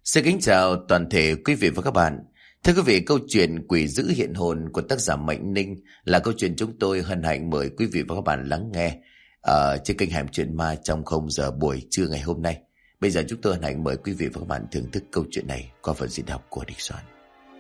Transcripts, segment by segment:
Xin kính chào toàn thể quý vị và các bạn. Thưa quý vị, câu chuyện Quỷ dữ hiện hồn của tác giả Mạnh Ninh là câu chuyện chúng tôi hân hạnh mời quý vị và các bạn lắng nghe ở trên kênh Hẻm Chuyện Ma trong 0 giờ buổi trưa ngày hôm nay. Bây giờ chúng tôi hân hạnh mời quý vị và các bạn thưởng thức câu chuyện này qua phần diễn đọc của Địch Soạn.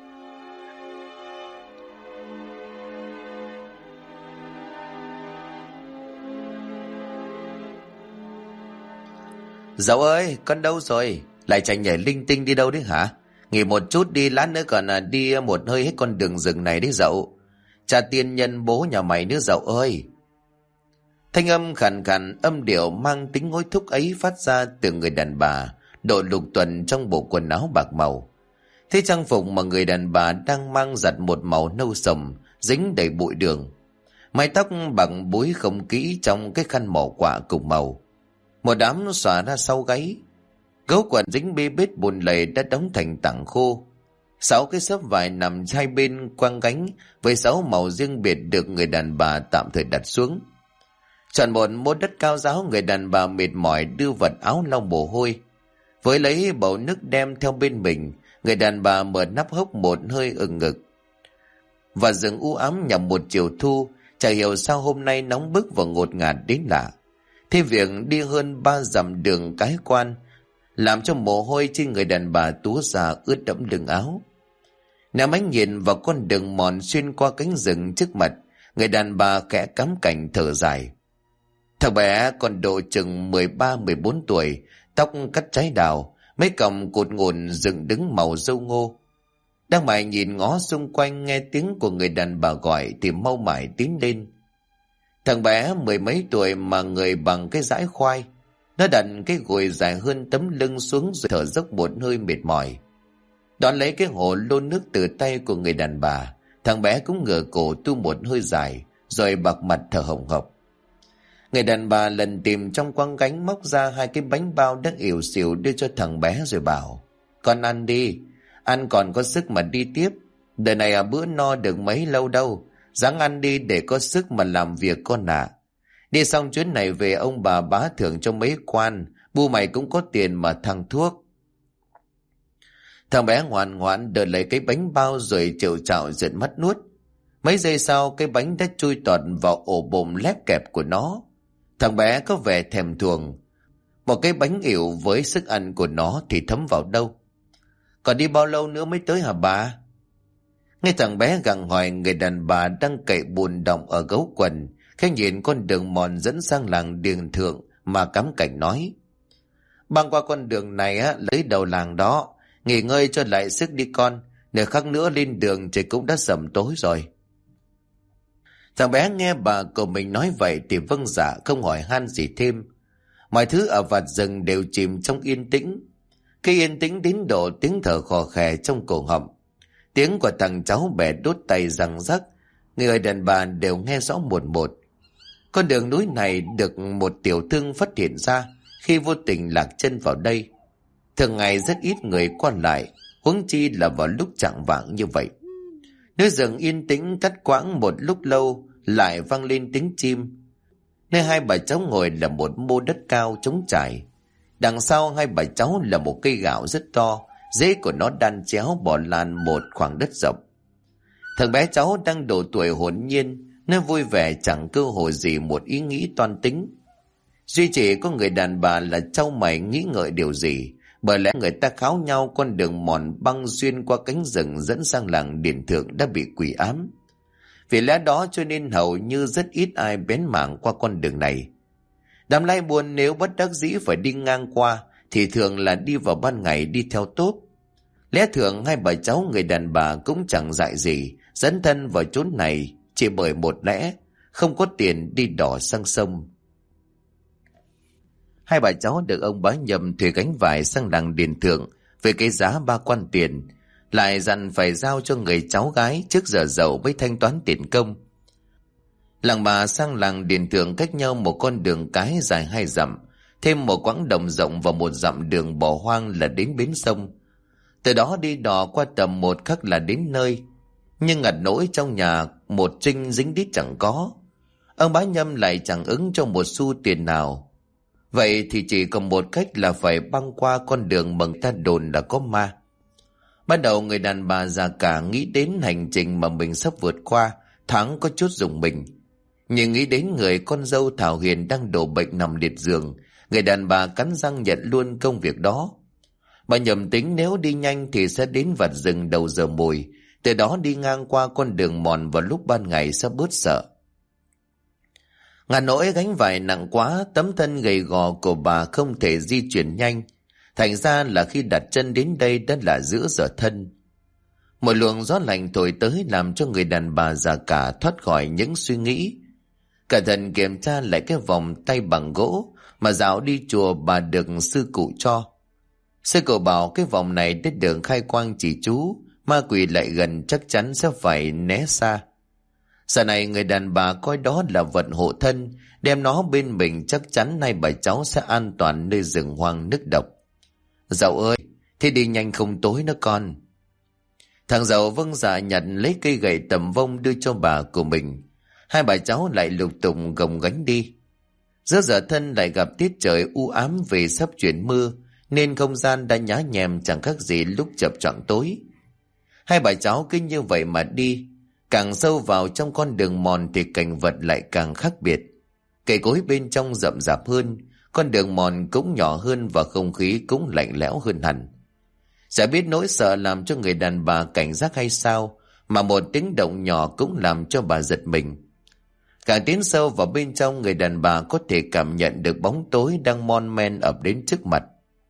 Dậu ơi, con đâu rồi? Lại chạy nhảy linh tinh đi đâu đấy hả? Nghỉ một chút đi, lát nữa còn đi một hơi hết con đường rừng này đấy Dậu. Cha tiên nhân bố nhà mày nữa Dậu ơi. Thanh âm khàn khàn, âm điệu mang tính hối thúc ấy phát ra từ người đàn bà đội lục tuần trong bộ quần áo bạc màu. Thế trang phục mà người đàn bà đang mang giặt một màu nâu sầm, dính đầy bụi đường. Mái tóc bằng búi không kỹ trong cái khăn mỏ quạ cùng màu. Một đám xòa ra sau gáy. Gấu quần dính bê bết bùn lầy đã đóng thành tảng khô. 6 cái xốp vải nằm hai bên quang gánh với 6 màu riêng biệt được người đàn bà tạm thời đặt xuống. Chọn một mốt đất cao ráo, người đàn bà mệt mỏi đưa vật áo lau mồ hôi. Với lấy bầu nước đem theo bên mình, người đàn bà mở nắp hốc một hơi ừng ngực. Và rừng u ám nhằm một chiều thu, chả hiểu sao hôm nay nóng bức và ngột ngạt đến lạ. Thế việc đi hơn 3 dặm đường cái quan làm cho mồ hôi trên người đàn bà túa ra ướt đẫm lưng áo. Ném ánh nhìn vào con đường mòn xuyên qua cánh rừng trước mặt, người đàn bà khẽ cắm cành thở dài. Thằng bé còn độ chừng 13-14 tuổi, tóc cắt trái đào, mấy cọng cột ngùn dựng đứng màu dâu ngô. Đang mải nhìn ngó xung quanh, nghe tiếng của người đàn bà gọi thì mau mải tiến lên. Thằng bé 10 mấy tuổi mà người bằng cái dãi khoai. Nó đặt cái gùi dài hơn tấm lưng xuống rồi thở dốc một hơi mệt mỏi. Đón lấy cái hồ lô nước từ tay của người đàn bà, thằng bé cũng ngửa cổ tu một hơi dài rồi bạc mặt thở hổn hộc. Người đàn bà lần tìm trong quăng gánh móc ra 2 cái bánh bao đang ỉu xìu đưa cho thằng bé rồi bảo: Con ăn đi, ăn còn có sức mà đi tiếp. Đời này bữa no được mấy lâu đâu, ráng ăn đi để có sức mà làm việc con ạ. Đi xong chuyến này về ông bà bá thưởng cho mấy quan, bu mày cũng có tiền mà thằng thuốc. Thằng bé ngoan ngoãn đợi lấy cái bánh bao rồi chịu chạo giật mắt nuốt. Mấy giây sau cái bánh đã chui tọt vào ổ bụng lép kẹp của nó. Thằng bé có vẻ thèm thuồng. Một cái bánh ỉu với sức ăn của nó thì thấm vào đâu. Còn đi bao lâu nữa mới tới hả bà? Nghe thằng bé gặng hỏi, người đàn bà đang cậy bùn đọng ở gấu quần, khẽ nhìn con đường mòn dẫn sang làng Điền Thượng mà cắm cảnh nói: Băng qua con đường này lấy đầu làng đó, nghỉ ngơi cho lại sức đi con, nửa khắc nữa lên đường trời cũng đã sầm tối rồi. Thằng bé nghe bà của mình nói vậy thì vâng dạ, không hỏi han gì thêm. Mọi thứ ở vạt rừng đều chìm trong yên tĩnh. Cái yên tĩnh đến độ tiếng thở khò khè trong cổ họng, tiếng của thằng cháu bẻ đốt tay răng rắc, người đàn bà đều nghe rõ một một. Con đường núi này được một tiểu thương phát hiện ra khi vô tình lạc chân vào đây. Thường ngày rất ít người qua lại, huống chi là vào lúc chạng vạng như vậy. Nơi rừng yên tĩnh cắt quãng một lúc lâu lại vang lên tiếng chim. Nơi hai bà cháu ngồi là một mô đất cao trống trải. Đằng sau hai bà cháu là một cây gạo rất to, rễ của nó đan chéo bò lan một khoảng đất rộng. Thằng bé cháu đang độ tuổi hồn nhiên, nó vui vẻ chẳng cơ hội gì một ý nghĩ toan tính. Duy chỉ có người đàn bà là trao mày nghĩ ngợi điều gì, bởi lẽ người ta kháo nhau con đường mòn băng xuyên qua cánh rừng dẫn sang làng Điền Thượng đã bị quỷ ám. Vì lẽ đó cho nên hầu như rất ít ai bén mảng qua con đường này. Đám lai buôn nếu bất đắc dĩ phải đi ngang qua thì thường là đi vào ban ngày đi theo tốp. Lẽ thường hai bà cháu người đàn bà cũng chẳng dại gì dẫn thân vào chốn này chỉ bởi một lẽ không có tiền đi đò sang sông. Hai bà cháu được ông bá Nhầm thuê gánh vải sang làng Điền Thượng với cái giá 3 quan tiền, lại dặn phải giao cho người cháu gái trước giờ dậu với thanh toán tiền công. Làng bà sang làng Điền Thượng cách nhau một con đường cái dài 2 dặm, thêm một quãng đồng rộng và 1 dặm đường bỏ hoang là đến bến sông. Từ đó đi đò qua tầm 1 khắc là đến nơi. Nhưng ngặt nỗi trong nhà một trinh dính đít chẳng có. Ông bá Nhâm lại chẳng ứng cho một xu tiền nào. Vậy thì chỉ còn một cách là phải băng qua con đường mà người ta đồn là có ma. Ban đầu người đàn bà già cả nghĩ đến hành trình mà mình sắp vượt qua, thoáng có chút rùng mình. Nhưng nghĩ đến người con dâu Thảo Hiền đang đổ bệnh nằm liệt giường, người đàn bà cắn răng nhận luôn công việc đó. Bà nhầm tính nếu đi nhanh thì sẽ đến vặt rừng đầu giờ mùi, từ đó đi ngang qua con đường mòn vào lúc ban ngày sẽ bớt sợ. Ngả nỗi gánh vải nặng quá, tấm thân gầy gò của bà không thể di chuyển nhanh, thành ra là khi đặt chân đến đây đã là giữa giờ thân. Một luồng gió lạnh thổi tới làm cho người đàn bà già cả thoát khỏi những suy nghĩ. Cẩn thận kiểm tra lại cái vòng tay bằng gỗ mà dạo đi chùa bà được sư cụ cho. Sư cụ bảo cái vòng này đã được khai quang chỉ chú, ma quỷ lại gần chắc chắn sẽ phải né xa. Giờ này người đàn bà coi đó là vật hộ thân, đem nó bên mình chắc chắn nay bà cháu sẽ an toàn nơi rừng hoang nức độc. Dậu ơi, thế đi nhanh không tối nữa con. Thằng Dậu vâng dạ nhặt lấy cây gậy tầm vông đưa cho bà của mình. Hai bà cháu lại lục tục gồng gánh đi. Giữa giờ thân lại gặp tiết trời u ám về sắp chuyển mưa, nên không gian đã nhá nhèm chẳng khác gì lúc chập choạng tối. Hai bà cháu cứ như vậy mà đi. Càng sâu vào trong con đường mòn thì cảnh vật lại càng khác biệt. Cây cối bên trong rậm rạp hơn, con đường mòn cũng nhỏ hơn và không khí cũng lạnh lẽo hơn hẳn. Chả biết nỗi sợ làm cho người đàn bà cảnh giác hay sao, mà một tiếng động nhỏ cũng làm cho bà giật mình. Càng tiến sâu vào bên trong, người đàn bà có thể cảm nhận được bóng tối đang mon men ập đến trước mặt.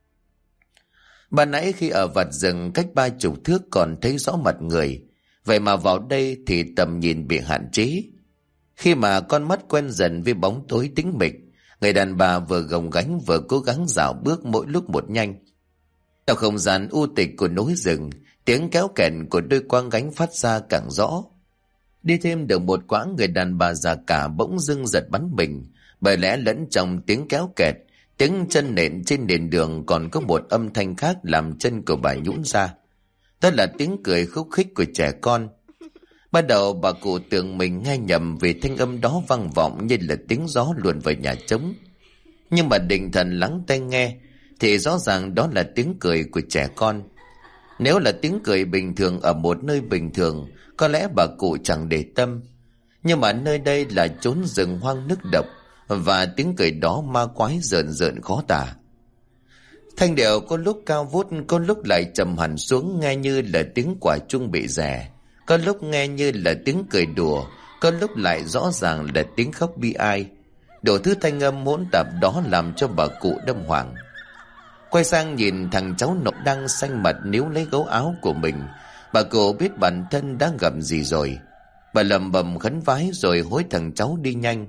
Ban nãy khi ở vặt rừng cách 30 thước còn thấy rõ mặt người, vậy mà vào đây thì tầm nhìn bị hạn chế. Khi mà con mắt quen dần với bóng tối tĩnh mịch, người đàn bà vừa gồng gánh vừa cố gắng dạo bước mỗi lúc một nhanh. Trong không gian u tịch của núi rừng, tiếng kéo kẹt của đôi quang gánh phát ra càng rõ. Đi thêm được một quãng, người đàn bà già cả bỗng dưng giật bắn mình, bởi lẽ lẫn trong tiếng kéo kẹt, tiếng chân nện trên nền đường còn có một âm thanh khác làm chân của bà nhũn ra. Đó là tiếng cười khúc khích của trẻ con. Ban đầu bà cụ tưởng mình nghe nhầm vì thanh âm đó vang vọng như là tiếng gió luồn vào nhà trống. Nhưng mà định thần lắng tai nghe thì rõ ràng đó là tiếng cười của trẻ con. Nếu là tiếng cười bình thường ở một nơi bình thường, có lẽ bà cụ chẳng để tâm. Nhưng mà nơi đây là chốn rừng hoang nức độc, và tiếng cười đó ma quái rợn rợn khó tả. Thanh điệu có lúc cao vút, có lúc lại trầm hẳn xuống, nghe như là tiếng quả chuông bị rè, có lúc nghe như là tiếng cười đùa, có lúc lại rõ ràng là tiếng khóc bi ai. Đủ thứ thanh âm hỗn tạp đó làm cho bà cụ đâm hoàng. Quay sang nhìn thằng cháu nội đang xanh mặt níu lấy gấu áo của mình, bà cụ biết bản thân đã gặp gì rồi. Bà lầm bầm khấn vái rồi hối thằng cháu đi nhanh.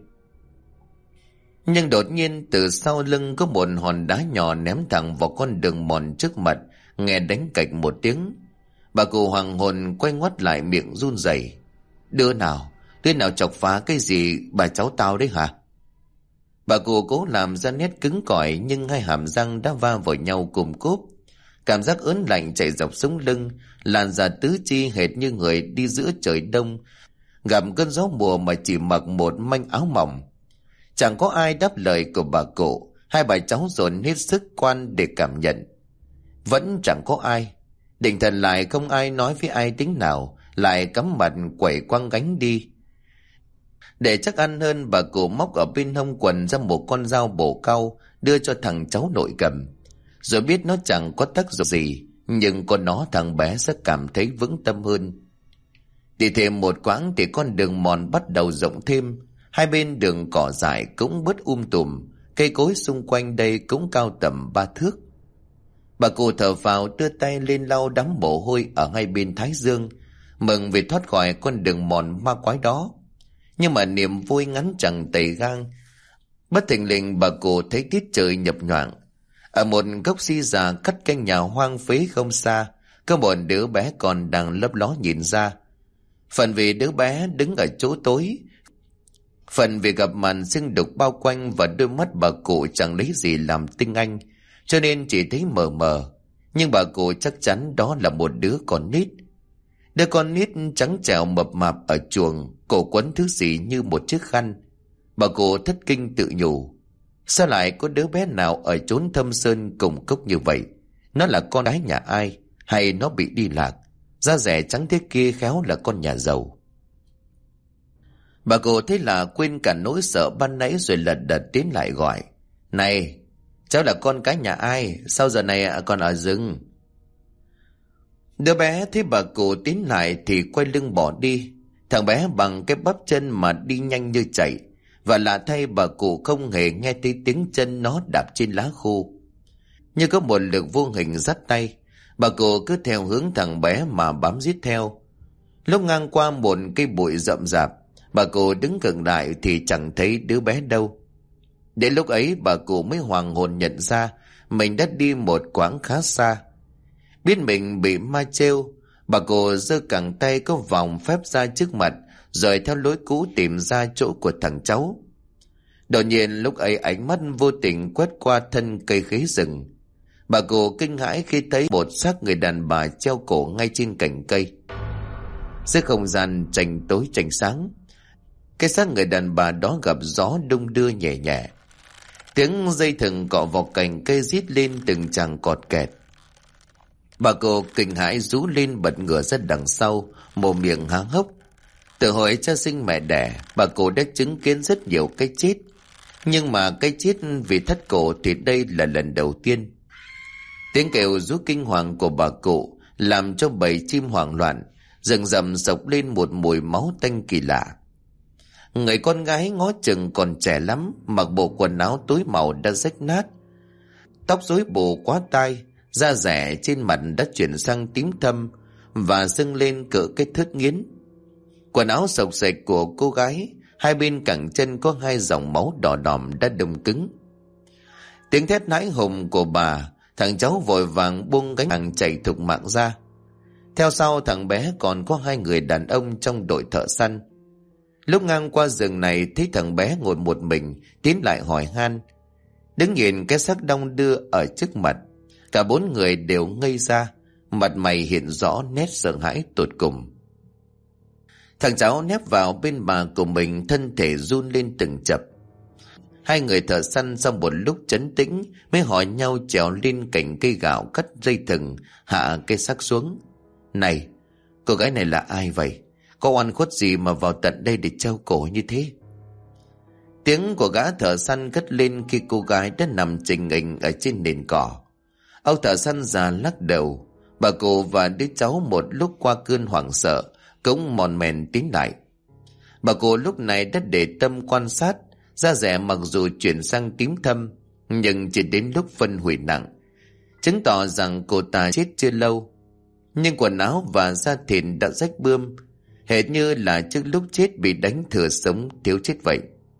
Nhưng đột nhiên từ sau lưng có một hòn đá nhỏ ném thẳng vào con đường mòn trước mặt, nghe đánh cạch một tiếng. Bà cụ hoàng hồn quay ngoắt lại, miệng run rẩy. Đứa nào chọc phá cái gì bà cháu tao đấy hả? Bà cụ cố làm ra nét cứng cỏi, nhưng hai hàm răng đã va vào nhau cùng cốp. Cảm giác ớn lạnh chạy dọc sống lưng, làn da tứ chi hệt như người đi giữa trời đông, gặp cơn gió mùa mà chỉ mặc một manh áo mỏng. Chẳng có ai đáp lời của bà cụ. Hai bà cháu dồn hết sức quan để cảm nhận. Vẫn chẳng có ai. Định thần lại không ai nói với ai tiếng nào, lại cắm mặt quẩy quăng gánh đi. Để chắc ăn hơn, bà cụ móc ở bên hông quần ra một con dao bổ cau đưa cho thằng cháu nội cầm. Rồi biết nó chẳng có tác dụng gì, nhưng con nó thằng bé sẽ cảm thấy vững tâm hơn. Đi thêm một quãng thì con đường mòn bắt đầu rộng thêm. Hai bên đường cỏ dại cũng bớt tùm, cây cối xung quanh đây cũng cao tầm 3 thước. Bà cụ thở phào đưa tay lên lau đám mồ hôi ở hai bên thái dương, mừng vì thoát khỏi con đường mòn ma quái đó. Nhưng mà niềm vui ngắn chẳng tầy gang. Bất thình lình bà cụ thấy tiết trời nhập nhoạng. Ở một gốc si già cách căn nhà hoang phế không xa, có một đứa bé còn đang lấp ló nhìn ra. Phần vì đứa bé đứng ở chỗ tối, phần vì gặp màn sương đục bao quanh và đôi mắt bà cụ chẳng lấy gì làm tinh anh, cho nên chỉ thấy mờ mờ. Nhưng bà cụ chắc chắn đó là một đứa con nít. Đứa con nít trắng trẻo mập mạp ở chuồng, cổ quấn thứ gì như một chiếc khăn. Bà cụ thất kinh tự nhủ. Sao lại có đứa bé nào ở chốn thâm sơn cùng cốc như vậy? Nó là con gái nhà ai? Hay nó bị đi lạc? Da rẻ trắng thế kia khéo là con nhà giàu. Bà cụ thấy là quên cả nỗi sợ ban nãy, rồi lật đật tiến lại gọi: Này, cháu là con cái nhà ai? Sao giờ này còn ở rừng? Đứa bé thấy bà cụ tiến lại thì quay lưng bỏ đi. Thằng bé bằng cái bắp chân mà đi nhanh như chạy. Và lạ thay, bà cụ không hề nghe thấy tiếng chân nó đạp trên lá khô. Như có một lực vô hình dắt tay, bà cụ cứ theo hướng thằng bé mà bám giết theo. Lúc ngang qua một cây bụi rậm rạp, bà cụ đứng gần lại thì chẳng thấy đứa bé đâu. Đến lúc ấy bà cụ mới hoàng hồn nhận ra mình đã đi một quãng khá xa. Biết mình bị ma trêu, bà cụ giơ cẳng tay có vòng phép ra trước mặt, rồi theo lối cũ tìm ra chỗ của thằng cháu. Đột nhiên lúc ấy ánh mắt vô tình quét qua thân cây khế rừng. Bà cụ kinh hãi khi thấy một xác người đàn bà treo cổ ngay trên cành cây. Giữa không gian tranh tối tranh sáng, cái xác người đàn bà đó gặp gió đung đưa nhẹ nhẹ. Tiếng dây thừng cọ vào cành cây rít lên từng tràng cọt kẹt. Bà cụ kinh hãi rú lên bật ngửa ra đằng sau, mồm miệng há hốc. Từ hồi cha sinh mẹ đẻ, bà cụ đã chứng kiến rất nhiều cái chết. Nhưng mà cái chết vì thất cổ thì đây là lần đầu tiên. Tiếng kêu rú kinh hoàng của bà cụ làm cho bầy chim hoảng loạn, rừng rậm sộc lên một mùi máu tanh kỳ lạ. Người con gái ngó chừng còn trẻ lắm, mặc bộ quần áo tối màu đã rách nát, tóc rối bù quá tai, da rẻ trên mặt đã chuyển sang tím thâm và sưng lên cỡ cái thớt nghiến. Quần áo xộc xệch của cô gái, hai bên cẳng chân có hai dòng máu đỏ đỏm đã đông cứng. Tiếng thét hãi hùng của bà, thằng cháu vội vàng buông gánh hàng chạy thục mạng ra. Theo sau thằng bé còn có hai người đàn ông trong đội thợ săn. Lúc ngang qua rừng này thấy thằng bé ngồi một mình, tiến lại hỏi han. Đứng nhìn cái xác đong đưa ở trước mặt, cả bốn người đều ngây ra, mặt mày hiện rõ nét sợ hãi tột cùng. Thằng cháu nép vào bên bà của mình, thân thể run lên từng chập. Hai người thợ săn sau một lúc trấn tĩnh mới hỏi nhau trèo lên cành cây gạo, cắt dây thừng, hạ cây xác xuống. Này, cô gái này là ai vậy? Có oan khuất gì mà vào tận đây để treo cổ như thế? Tiếng của gã thợ săn cất lên khi cô gái đã nằm chình nghình ở trên nền cỏ. Ông thợ săn già lắc đầu. Bà cụ và đứa cháu một lúc qua cơn hoảng sợ cũng mòn mèn tiến lại. Bà cụ lúc này đã để tâm quan sát, da rẻ mặc dù chuyển sang tím thâm nhưng chỉ đến lúc phân hủy nặng, chứng tỏ rằng cô ta chết chưa lâu. Nhưng quần áo và da thịt đã rách bươm, hệt như là trước lúc chết bị đánh thừa sống thiếu chết vậy.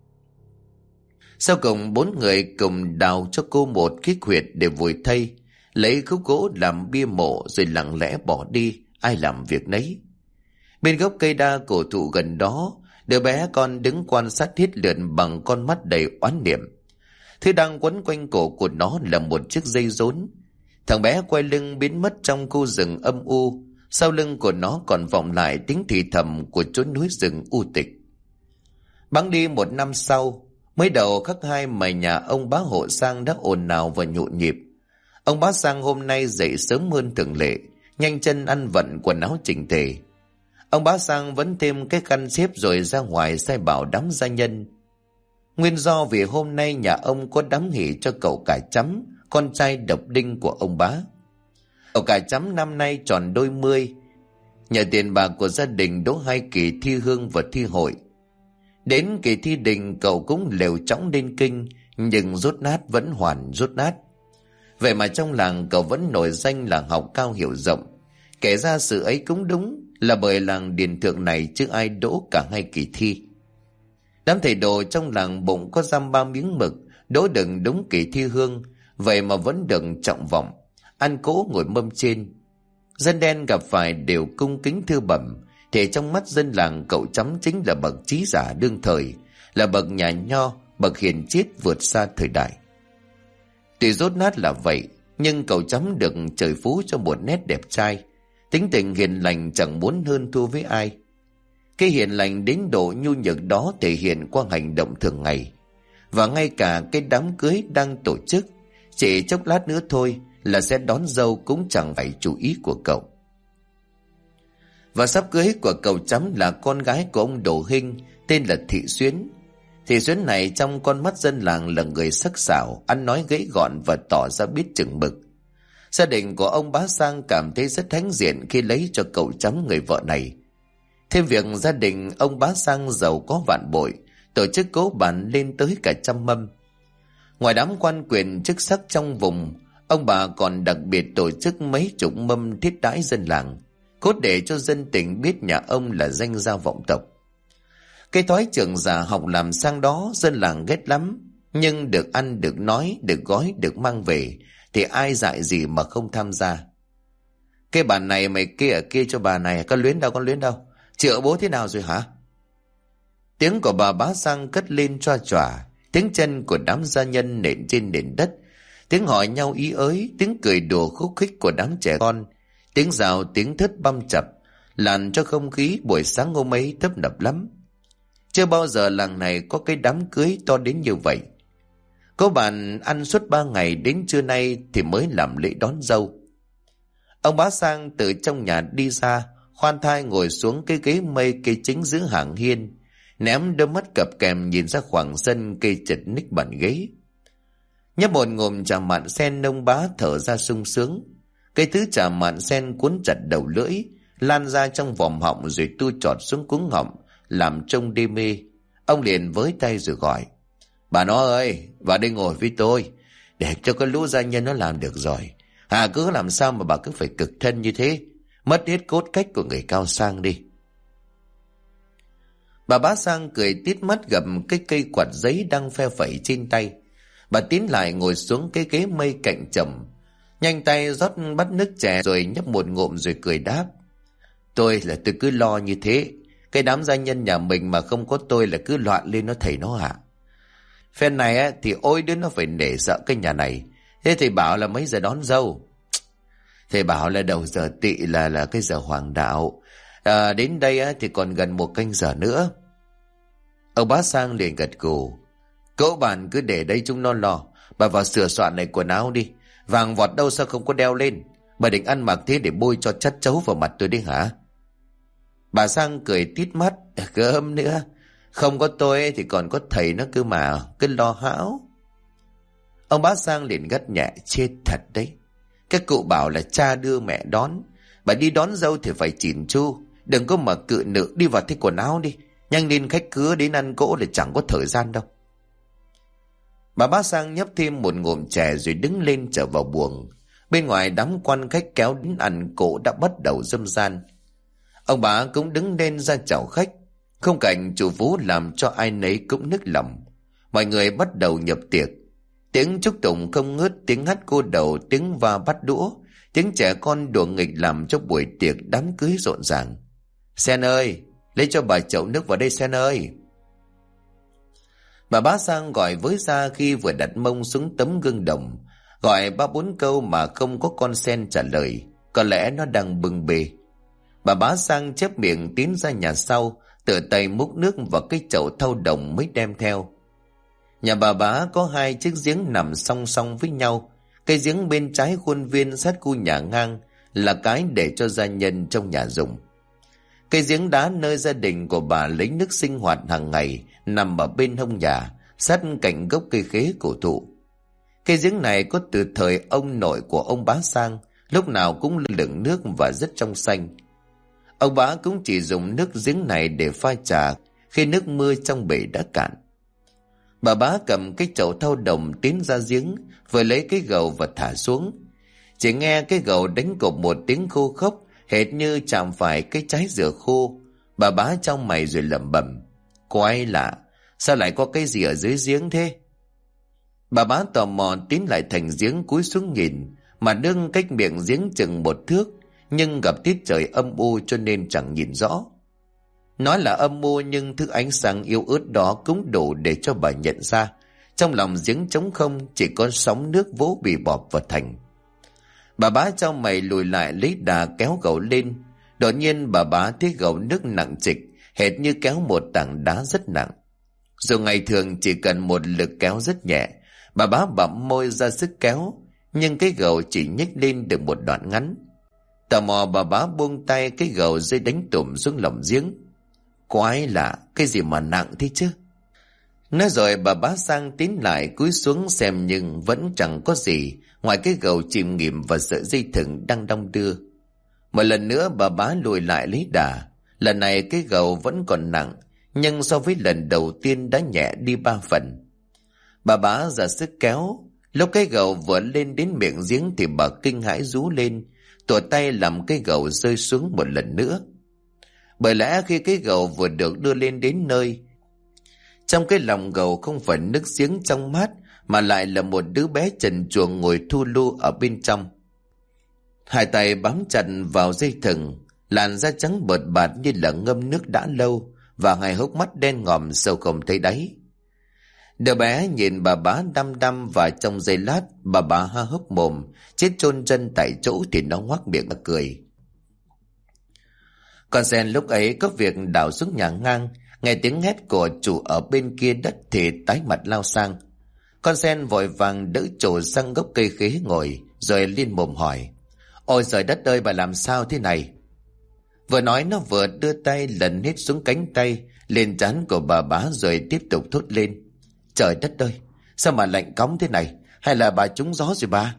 Sau cùng bốn người cùng đào cho cô một cái huyệt để vùi thây, lấy khúc gỗ làm bia mộ rồi lặng lẽ bỏ đi, ai làm việc nấy. Bên gốc cây đa cổ thụ gần đó, đứa bé con đứng quan sát thiết lượt bằng con mắt đầy oán niệm. Thứ đang quấn quanh cổ của nó là một chiếc dây rốn. Thằng bé quay lưng biến mất trong khu rừng âm u, sau lưng của nó còn vọng lại tiếng thì thầm của chốn núi rừng u tịch. Bẵng đi một năm sau, mới đầu khắc hai mà nhà ông bá Hộ Sang đã ồn ào và nhộn nhịp. Ông bá Sang hôm nay dậy sớm hơn thường lệ, nhanh chân ăn vận quần áo chỉnh tề. Ông bá Sang vẫn thêm cái khăn xếp rồi ra ngoài sai bảo đám gia nhân. Nguyên do vì hôm nay nhà ông có đám hỉ cho cậu Cải Chấm, con trai độc đinh của ông bá. Cậu Cải Chấm năm nay tròn đôi mươi. Nhờ tiền bạc của gia đình đỗ hai kỳ thi hương và thi hội. Đến kỳ thi đình cậu cũng lều chõng lên kinh, nhưng rốt nát vẫn hoàn rốt nát. Vậy mà trong làng cậu vẫn nổi danh là học cao hiểu rộng. Kể ra sự ấy cũng đúng, là bởi làng điền thượng này chứ ai đỗ cả hai kỳ thi. Đám thầy đồ trong làng bụng có giam 3 miếng mực, đỗ đừng đúng kỳ thi hương, vậy mà vẫn được trọng vọng, ăn cỗ ngồi mâm trên. Dân đen gặp phải đều cung kính thưa bẩm, thì trong mắt dân làng cậu Chấm chính là bậc trí giả đương thời, là bậc nhà nho, bậc hiền triết vượt xa thời đại. Tuy rốt nát là vậy, nhưng cậu Chấm được trời phú cho một nét đẹp trai, tính tình hiền lành chẳng muốn hơn thua với ai. Cái hiền lành đến độ nhu nhược đó thể hiện qua hành động thường ngày. và ngay cả cái đám cưới đang tổ chức. Chỉ chốc lát nữa thôi là sẽ đón dâu cũng chẳng phải chủ ý của cậu. Và sắp cưới của cậu Chấm là con gái của ông Đồ Hinh, tên là Thị Xuyến. Thị Xuyến này trong con mắt dân làng là người sắc sảo, ăn nói gãy gọn và tỏ ra biết chừng mực. Gia đình của ông Bá Sang cảm thấy rất hãnh diện khi lấy cho cậu Chấm người vợ này. Thêm việc gia đình ông Bá Sang giàu có vạn bội, tổ chức cỗ bàn lên tới cả 100 mâm. Ngoài đám quan quyền chức sắc trong vùng, ông bà còn đặc biệt tổ chức mấy chục mâm thiết đãi dân làng, cốt để cho dân tỉnh biết nhà ông là danh gia vọng tộc. Cái thói trưởng giả học làm sang đó dân làng ghét lắm, nhưng được ăn, được nói, được gói, được mang về thì ai dại gì mà không tham gia. Cái bàn này mày kia ở kia cho bà này, con luyến đâu, con luyến đâu, chữa bố thế nào rồi hả? Tiếng của bà Bá Sang cất lên choa choả, tiếng chân của đám gia nhân nện trên nền đất, tiếng hỏi nhau ý ới, tiếng cười đùa khúc khích của đám trẻ con, tiếng rào tiếng thớt băm chập, làm cho không khí buổi sáng hôm ấy tấp nập lắm. Chưa bao giờ làng này có cái đám cưới to đến như vậy. Có bàn ăn suốt 3 ngày, đến trưa nay thì mới làm lễ đón dâu. Ông Bá Sang từ trong nhà đi ra, khoan thai ngồi xuống cái ghế mây cây chính giữa hàng hiên, ném đôi mắt cặp kèm nhìn ra khoảng sân cây chật ních bàn ghế. Nhấp một ngụm trà mạn sen, ông Bá thở ra sung sướng. Cái thứ trà mạn sen cuốn chặt đầu lưỡi, lan ra trong vòm họng rồi tu chọt xuống cuống họng, làm trông đê mê. Ông liền với tay rồi gọi: "Bà nó ơi, vào đây ngồi với tôi, để cho cái lũ gia nhân nó làm được rồi. Cứ làm sao mà bà cứ phải cực thân như thế, mất hết cốt cách của người cao sang đi." Bà Bá Sang cười tít mắt gặm cái cây quạt giấy đang phe phẩy trên tay. Bà tiến lại ngồi xuống cái ghế mây cạnh chồng, nhanh tay rót bát nước chè rồi nhấp một ngụm rồi cười đáp: Tôi cứ lo như thế, cái đám gia nhân nhà mình mà không có tôi là cứ loạn lên nó thầy nó hả? Phen này thì ôi đứa nó phải nể sợ cái nhà này. Thế thầy bảo là mấy giờ đón dâu? Thầy bảo là đầu giờ tỵ là cái giờ hoàng đạo. Đến đây thì còn gần 1 canh giờ nữa. Ông Bá Sang liền gật gù: Cậu bạn cứ để đây chúng nó lo. Bà vào sửa soạn lại quần áo đi. Vàng vọt đâu sao không có đeo lên? Bà định ăn mặc thế để bôi cho chất chấu vào mặt tôi đi hả? Bà Sang cười tít mắt: Gớm nữa, không có tôi thì còn có thầy nó cơ mà, cứ lo hão. Ông Bá Sang liền gắt nhẹ: Chết thật đấy, các cụ bảo là cha đưa mẹ đón, bà đi đón dâu thì phải chỉn chu, đừng có mà cự nữ. Đi vào thay quần áo đi, nhanh lên, khách khứa đến ăn cỗ là chẳng có thời gian đâu. Bà Bá Sang nhấp thêm một ngụm chè rồi đứng lên trở vào buồng. Bên ngoài đám quan khách kéo đến ăn cỗ đã bắt đầu râm ran. Ông bà cũng đứng lên ra chào khách. Không cảnh chủ phú làm cho ai nấy cũng nức lòng. Mọi người bắt đầu nhập tiệc. Tiếng chúc tụng không ngớt, tiếng hát cô đầu, tiếng va bắt đũa, tiếng trẻ con đùa nghịch làm cho buổi tiệc đám cưới rộn ràng. Sen ơi, lấy cho bà chậu nước vào đây Sen ơi. Bà Bá Sang gọi với ra khi vừa đặt mông xuống tấm gương đồng, gọi 3-4 câu mà không có con Sen trả lời. Có lẽ nó đang bưng bê. Bà Bá Sang chép miệng tiến ra nhà sau, tự tay múc nước vào cái chậu thau đồng mới đem theo. Nhà bà Bá có 2 chiếc giếng nằm song song với nhau. Cái giếng bên trái khuôn viên sát khu nhà ngang là cái để cho gia nhân trong nhà dùng. Cái giếng đá nơi gia đình của bà lấy nước sinh hoạt hàng ngày nằm ở bên hông nhà, sát cạnh gốc cây khế cổ thụ. Cái giếng này có từ thời ông nội của ông Bá Sang, lúc nào cũng lửng nước và rất trong xanh. Ông Bá cũng chỉ dùng nước giếng này để pha trà khi nước mưa trong bể đã cạn. Bà Bá cầm cái chậu thau đồng tiến ra giếng, vừa lấy cái gầu và thả xuống. Chỉ nghe cái gầu đánh cộp một tiếng khô khốc, hệt như chạm phải cái trái dừa khô. Bà Bá trong mày rồi lẩm bẩm: Quái lạ, sao lại có cái gì ở dưới giếng thế? Bà Bá tò mò tiến lại thành giếng cúi xuống nhìn, mà nước cách miệng giếng chừng 1 thước, nhưng gặp tiết trời âm u cho nên chẳng nhìn rõ. Nói là âm u nhưng thứ ánh sáng yếu ớt đó cũng đủ để cho bà nhận ra trong lòng giếng trống không, chỉ có sóng nước vỗ bì bọp vào thành. Bà Bá trong mày lùi lại lấy đà kéo gầu lên. Đột nhiên bà Bá thấy gầu nước nặng trịch, hệt như kéo một tảng đá rất nặng. Dù ngày thường chỉ cần một lực kéo rất nhẹ, bà bá bặm môi ra sức kéo, nhưng cái gầu chỉ nhích lên được một đoạn ngắn. Tò mò bà bá buông tay, cái gầu rơi đánh tủm xuống lòng giếng. Quái lạ, cái gì mà nặng thế chứ? Nói rồi bà bá sang tiến lại cúi xuống xem, nhưng vẫn chẳng có gì ngoài cái gầu chìm nghỉm và sợi dây thừng đang đong đưa. Một lần nữa bà bá lùi lại lấy đà. Lần này cái gầu vẫn còn nặng, nhưng so với lần đầu tiên đã nhẹ đi 3 phần. Bà bá ra sức kéo. Lúc cái gầu vừa lên đến miệng giếng thì bà kinh hãi rú lên, tụa tay làm cái gầu rơi xuống một lần nữa. Bởi lẽ khi cái gầu vừa được đưa lên đến nơi, trong cái lòng gầu không phải nước giếng trong mát, mà lại là một đứa bé trần truồng ngồi thu lu ở bên trong. Hai tay bám chặt vào dây thừng, làn da trắng bợt bạt như là ngâm nước đã lâu, và hai hốc mắt đen ngòm sâu không thấy đáy. Đứa bé nhìn bà bá đăm đăm, và trong giây lát bà bá há hốc mồm, chết chôn chân tại chỗ thì nó ngoác miệng cười. Con sen lúc ấy có việc đảo xuống nhà ngang, nghe tiếng hét của chủ ở bên kia đất thì tái mặt lao sang. Con sen vội vàng đỡ trổ sang gốc cây khế ngồi, rồi liên mồm hỏi: Ôi trời đất ơi, bà làm sao thế này? Vừa nói nó vừa đưa tay lần hết xuống cánh tay lên trán của bà bá, rồi tiếp tục thốt lên: Trời đất ơi, sao mà lạnh cóng thế này? Hay là bà trúng gió rồi bà?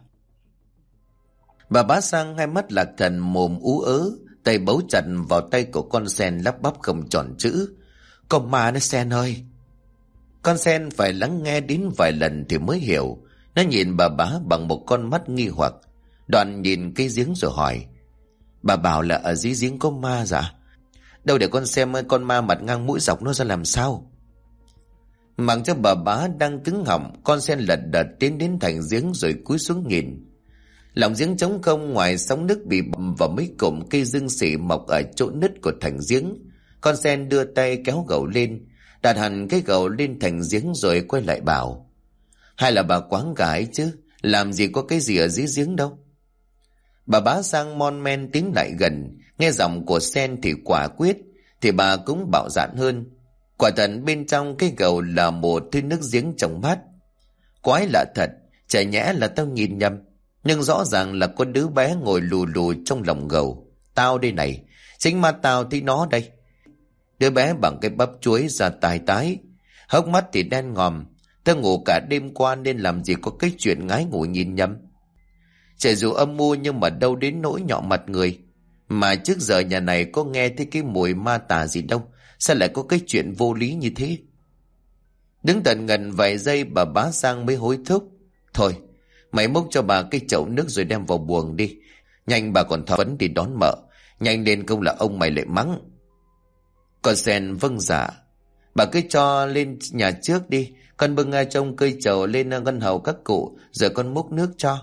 Bà bá sang hai mắt lạc thần, mồm ú ớ, tay bấu chặt vào tay của con sen, lắp bắp không tròn chữ: Con ma nó Sen ơi! Con sen phải lắng nghe đến vài lần thì mới hiểu. Nó nhìn bà bá bằng một con mắt nghi hoặc, đoạn nhìn cái giếng rồi hỏi: Bà bảo là ở dưới giếng có ma dạ? Đâu để con xem con ma mặt ngang mũi dọc nó ra làm sao. Mặc cho bà bá đang cứng họng, con sen lật đật tiến đến thành giếng rồi cúi xuống nhìn. Lòng giếng trống không, ngoài sóng nước bị bầm vào mấy cụm cây dương xỉ mọc ở chỗ nứt của thành giếng. Con sen đưa tay kéo gầu lên, đặt hẳn cái gầu lên thành giếng rồi quay lại bảo: Hay là bà quáng gái chứ, làm gì có cái gì ở dưới giếng đâu. Bà bá sang mon men tiến lại gần, nghe giọng của sen thì quả quyết, thì bà cũng bạo dạn hơn. Quả thật bên trong cái gầu là một thứ nước giếng trong mát. Quái lạ thật, chả nhẽ là tao nhìn nhầm, nhưng rõ ràng là có đứa bé ngồi lù lù trong lòng gầu. Tao đây này, chính ma tao thấy nó đây. Đứa bé bằng cái bắp chuối da tai tái, hốc mắt thì đen ngòm. Tao ngủ cả đêm qua nên làm gì có cái chuyện ngái ngủ nhìn nhầm. Trẻ dù âm mưu nhưng mà đâu đến nỗi nhọ mặt người. Mà trước giờ nhà này có nghe thấy cái mùi ma tà gì đâu, sao lại có cái chuyện vô lý như thế? Đứng tận ngần vài giây bà bá sang mới hối thúc: Thôi, mày múc cho bà cái chậu nước rồi đem vào buồng đi. Nhanh, bà còn thọ vấn đi đón mợ. Nhanh lên không là ông mày lại mắng. Con sen vâng dạ. Bà cứ cho lên nhà trước đi, con bưng trong cây chầu lên ngân hầu các cụ, rồi con múc nước cho.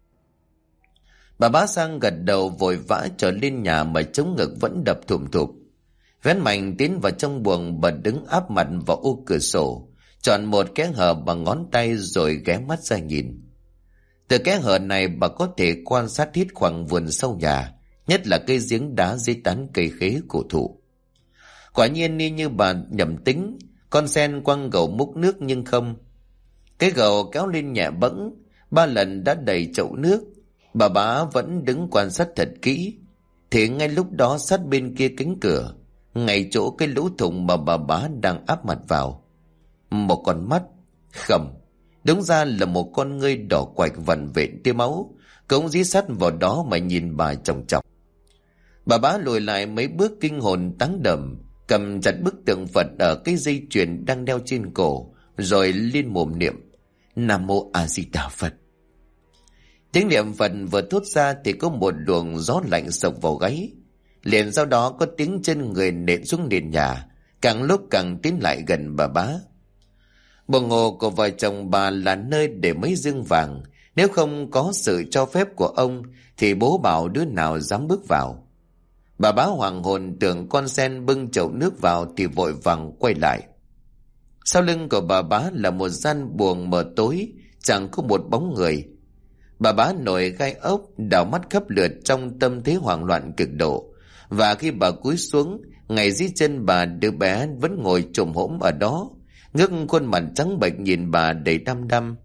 Bà bá sang gật đầu vội vã trở lên nhà, mà chống ngực vẫn đập thùm thụp. Vén mạnh tiến vào trong buồng, bà đứng áp mặt vào ô cửa sổ, chọn một kẽ hở bằng ngón tay rồi ghé mắt ra nhìn. Từ kẽ hở này bà có thể quan sát hết khoảng vườn sau nhà, nhất là cây giếng đá dưới tán cây khế cổ thụ. Quả nhiên như bà nhầm tính, con sen quăng gầu múc nước nhưng không. Cái gầu kéo lên nhẹ bẫng, 3 lần đã đầy chậu nước. Bà bá vẫn đứng quan sát thật kỹ, thì ngay lúc đó sát bên kia cánh cửa, ngay chỗ cái lỗ thủng mà bà bá đang áp mặt vào, một con mắt khẩm, đúng ra là một con ngươi đỏ quạch vằn vện tia máu, cũng dí sát vào đó mà nhìn bà chòng chọc. Bà bá lùi lại mấy bước kinh hồn táng đầm, cầm chặt bức tượng Phật ở cái dây chuyền đang đeo trên cổ, rồi liên mồm niệm: Nam Mô A Di Đà Phật. Tiếng niệm Phật vừa thốt ra thì có một luồng gió lạnh sộc vào gáy. Liền sau đó có tiếng chân người nện xuống nền nhà, càng lúc càng tiến lại gần bà bá. Buồng ngủ của vợ chồng bà là nơi để mấy dương vàng, nếu không có sự cho phép của ông thì bố bảo đứa nào dám bước vào. Bà bá hoàng hồn tưởng con sen bưng chậu nước vào thì vội vàng quay lại. Sau lưng của bà bá là một gian buồng mờ tối, chẳng có một bóng người. Bà bá nổi gai ốc, đảo mắt khắp lượt trong tâm thế hoảng loạn cực độ. Và khi bà cúi xuống, ngay dưới chân bà, đứa bé vẫn ngồi chồm hổm ở đó, ngước khuôn mặt trắng bệch nhìn bà đầy đăm đăm.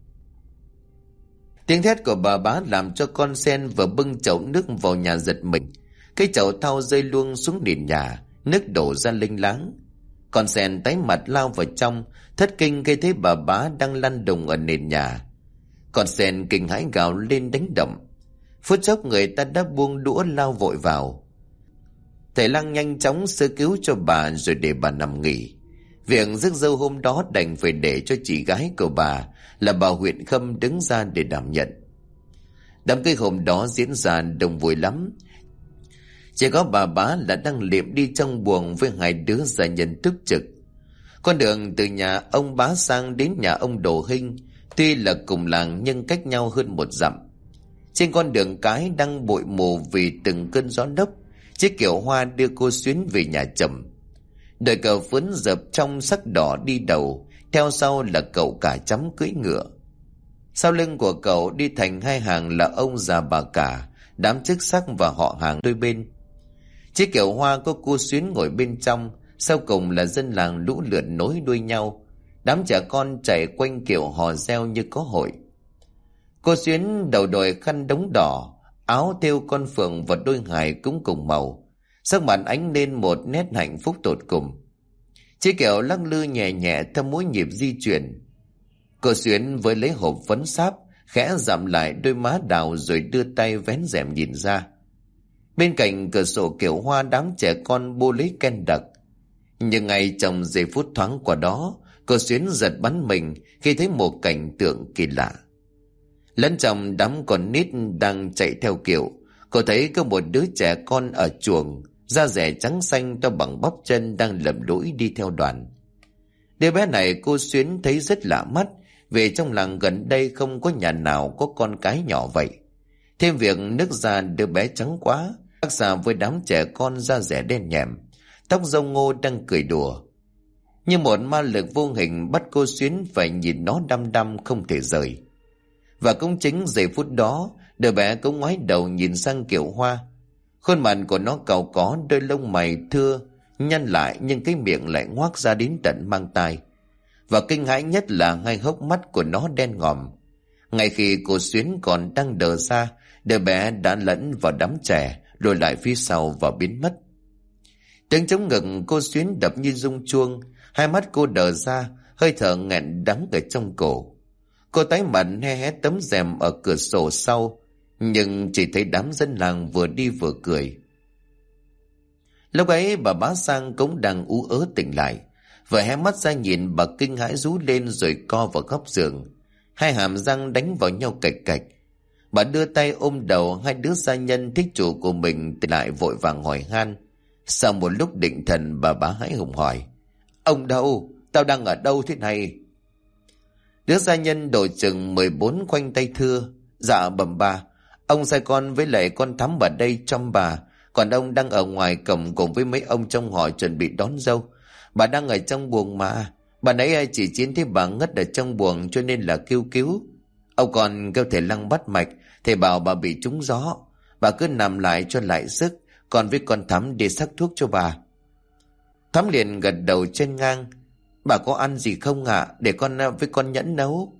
Tiếng thét của bà bá làm cho con sen vừa bưng chậu nước vào nhà giật mình. Cái chậu thau rơi luông xuống nền nhà, nước đổ ra lênh láng. Con sen tái mặt lao vào trong, thất kinh khi thấy bà bá đang lăn đùng ở nền nhà. Con sen kinh hãi gào lên đánh động. Phút chốc người ta đã buông đũa lao vội vào. Thầy Lăng nhanh chóng sơ cứu cho bà rồi để bà nằm nghỉ. Việc rước dâu hôm đó đành phải để cho chị gái của bà là bà Huyện Khâm đứng ra để đảm nhận. Đám cưới hôm đó diễn ra đông vui lắm. Chỉ có bà bá là đang liệm đi trong buồng với hai đứa gia nhân túc trực. Con đường từ nhà ông bá sang đến nhà ông Đồ Hinh tuy là cùng làng nhưng cách nhau hơn 1 dặm. Trên con đường cái đang bụi mù vì từng cơn gió lốc, chiếc kiệu hoa đưa cô Xuyến về nhà chồng. Đội cờ phướn dập trong sắc đỏ đi đầu, theo sau là cậu cả chấm cưỡi ngựa. Sau lưng của cậu đi thành 2 hàng là ông già bà cả, đám chức sắc và họ hàng đôi bên. Chiếc kiệu hoa có cô Xuyến ngồi bên trong, sau cùng là dân làng lũ lượt nối đuôi nhau. Đám trẻ con chạy quanh kiệu hò reo như có hội. Cô Xuyến đầu đội khăn đống đỏ, áo thêu con phượng và đôi hài cũng cùng màu, sắc mặt ánh lên một nét hạnh phúc tột cùng. Chiếc kiệu lắc lư nhẹ nhẹ theo mỗi nhịp di chuyển. Cô Xuyến với lấy hộp phấn sáp, khẽ dặm lại đôi má đào rồi đưa tay vén rèm nhìn ra. Bên cạnh cửa sổ kiệu hoa đám trẻ con bô lấy ken đặc. Nhưng ngay trong giây phút thoáng qua đó, cô Xuyến giật bắn mình khi thấy một cảnh tượng kỳ lạ. Lẫn trong đám con nít đang chạy theo kiệu, cô thấy có một đứa trẻ con ở chuồng, da rẻ trắng xanh to bằng bắp chân đang lầm lũi đi theo đoàn. Đứa bé này cô Xuyến thấy rất lạ mắt, vì trong làng gần đây không có nhà nào có con cái nhỏ vậy. Thêm việc nước da đứa bé trắng quá, khác xa với đám trẻ con da rẻ đen nhẹm, tóc râu ngô đang cười đùa. Như một ma lực vô hình bắt cô Xuyến phải nhìn nó đăm đăm không thể rời. Và cũng chính giây phút đó, đứa bé cũng ngoái đầu nhìn sang kiệu hoa. Khuôn mặt của nó cau có, đôi lông mày thưa nhăn lại, nhưng cái miệng lại ngoác ra đến tận mang tai. Và kinh hãi nhất là hai hốc mắt của nó đen ngòm. Ngay khi cô Xuyến còn đang đờ ra, đứa bé đã lẫn vào đám trẻ, rồi lại phía sau và biến mất. Tiếng trống ngực cô Xuyến đập như rung chuông, hai mắt cô đờ ra, hơi thở nghẹn đắng ở trong cổ. Cô tái mặt hé hé tấm rèm ở cửa sổ sau, nhưng chỉ thấy đám dân làng vừa đi vừa cười. Lúc ấy bà bá Sang cũng đang ú ớ tỉnh lại, vừa hé mắt ra nhìn bà kinh hãi rú lên rồi co vào góc giường, hai hàm răng đánh vào nhau cạch cạch. Bà đưa tay ôm đầu hai đứa gia nhân thích chủ của mình tỉnh lại vội vàng hỏi han. Sau một lúc định thần bà bá hãi hùng hỏi: "Ông đâu? Tao đang ở đâu thế này?" Đứa gia nhân độ chừng 14 khoanh tay thưa: "Dạ bẩm bà, ông sai con với lại con Thắm ở đây trong bà, còn ông đang ở ngoài cổng cùng với mấy ông trong họ chuẩn bị đón dâu. Bà đang ở trong buồng mà, bà nãy chỉ chiến thấy bà ngất ở trong buồng cho nên là kêu cứu. Ông còn kêu thầy Lăng bắt mạch, thầy bảo bà bị trúng gió. Bà cứ nằm lại cho lại sức, còn với con Thắm đi sắc thuốc cho bà." Thắm liền gật đầu chen ngang: "Bà có ăn gì không ạ? Để con với con Nhẫn nấu."